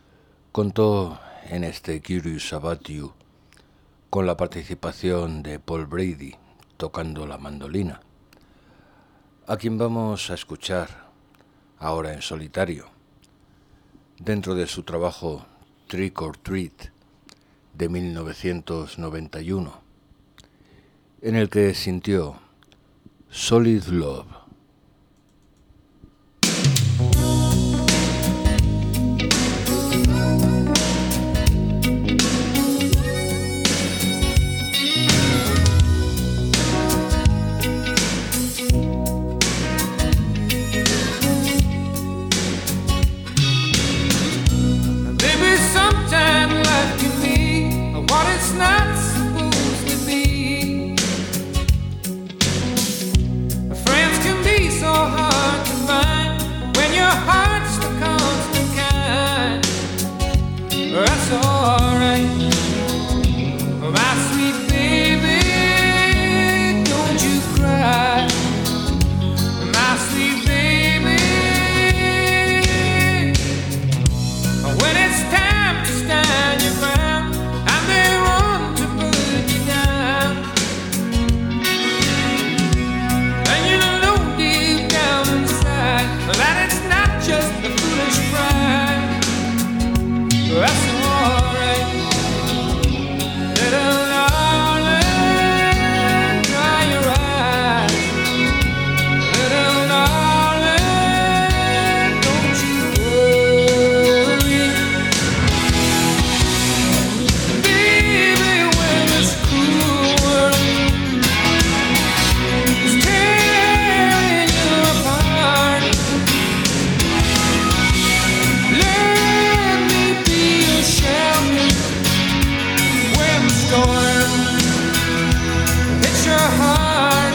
contó en este Curious About You con la participación de Paul Brady tocando la mandolina, a quien vamos a escuchar ahora en solitario, dentro de su trabajo Trick or Treat de 1991, en el que sintió Solid Love. That's alright, my sweet baby, don't you cry, my sweet baby. When it's time to stand your ground, I may run to put you down, and you know deep down inside that it's not just a foolish pride. That's alright, little darling, dry your eyes, little darling, don't you worry, baby, when this cruel world is tearing you apart, let me be your shelter when the storm hits your heart.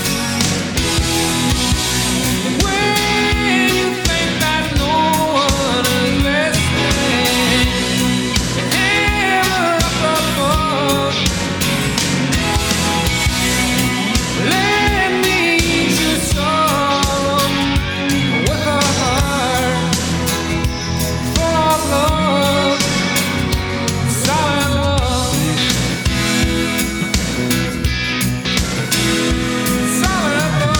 When you think that no one is listening, hammer up above, let me ease your sorrow with a heart full of love, solid love, solid love.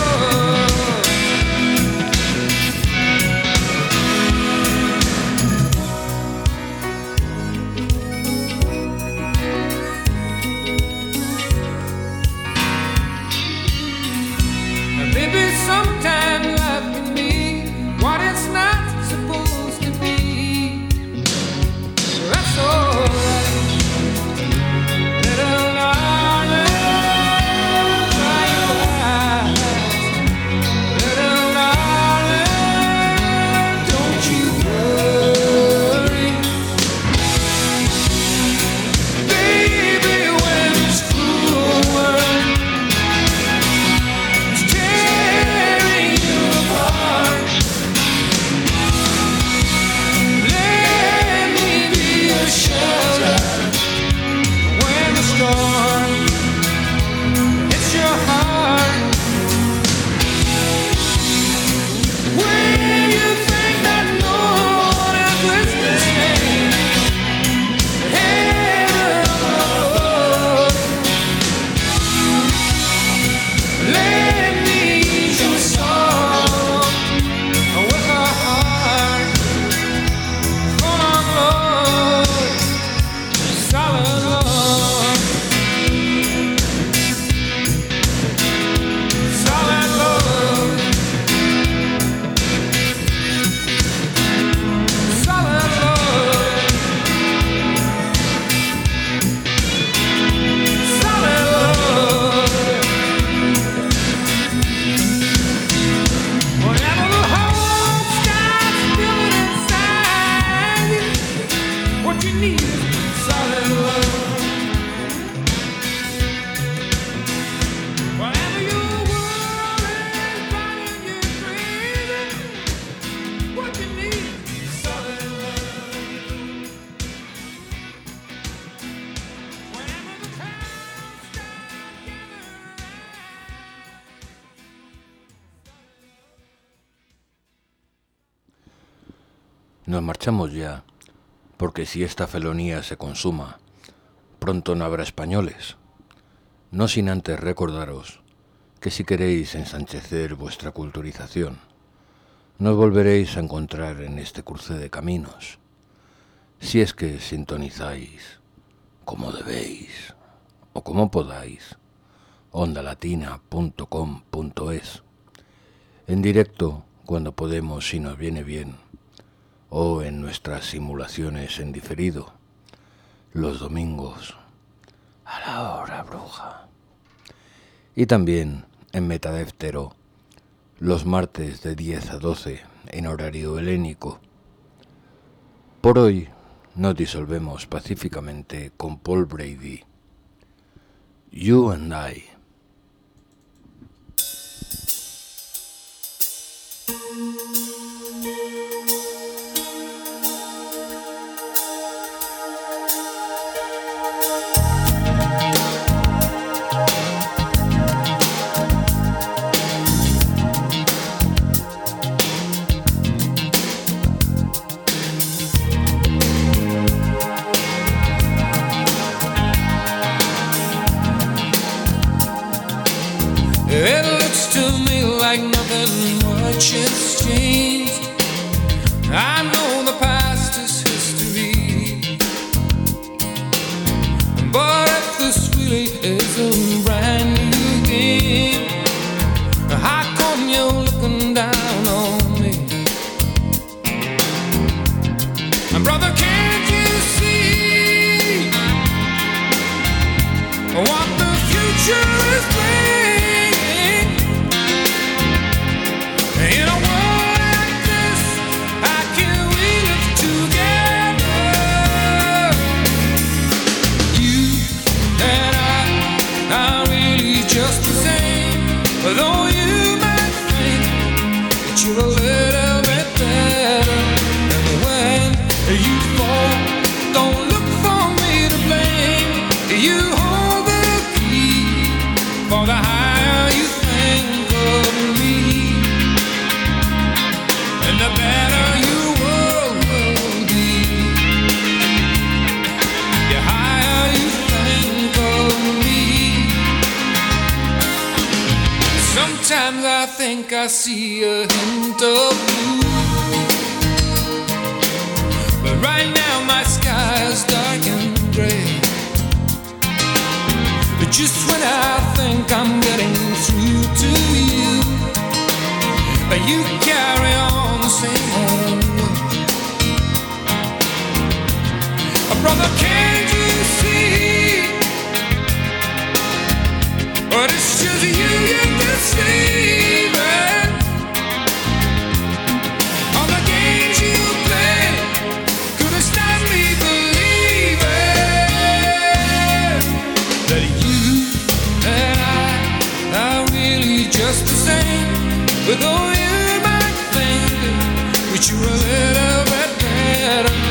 Maybe sometime life can be what it's not supposed to be. That's alright, little darling, dry your eyes, little darling, don't you worry, baby, when this cruel world is tearing you apart, let me be your shelter when the storm hits your heart. When you think that no one is listening, head up, let me ease your sorrow with a heart full of love, solid love, solid love, solid love, solid love. Whenever the hole starts feeling inside you, what you need is solid love. Whenever your world is driving you crazy, what you need is solid love. Whenever the clouds start Nos marchamos ya, porque si esta felonía se consuma, pronto no habrá españoles. No sin antes recordaros que si queréis ensanchecer vuestra culturización, nos volveréis a encontrar en este cruce de caminos, si es que sintonizáis como debéis o como podáis ondalatina.com.es, en directo cuando podemos y nos viene bien, o en nuestras simulaciones en diferido, los domingos a la hora bruja. Y también en Metadeftero, los martes de 10 a 12 en horario helénico. Por hoy nos disolvemos pacíficamente con Paul Brady, You and I. It looks to me like nothing much has changed. I know the past is history, but if this really is a brand new game, how come you're looking down on me? And brother, can't you see what the future is bringing? In a world like this, how can we live together? You and I are really just the same, though you might think that you're a little bit better. And when you fall, don't look for me to blame. You hold the key for the higher you think of me. The better your world will be, the higher you think of me. Sometimes I think I see a hint of blue, but right now my sky is dark and gray. But just when I think I'm getting through to you, you carry on the same old way. Brother, can't you see? But it's just you deceiving. All the games you play couldn't stop me believing that you and I are really just the same. But though you might think that you're a little bit better,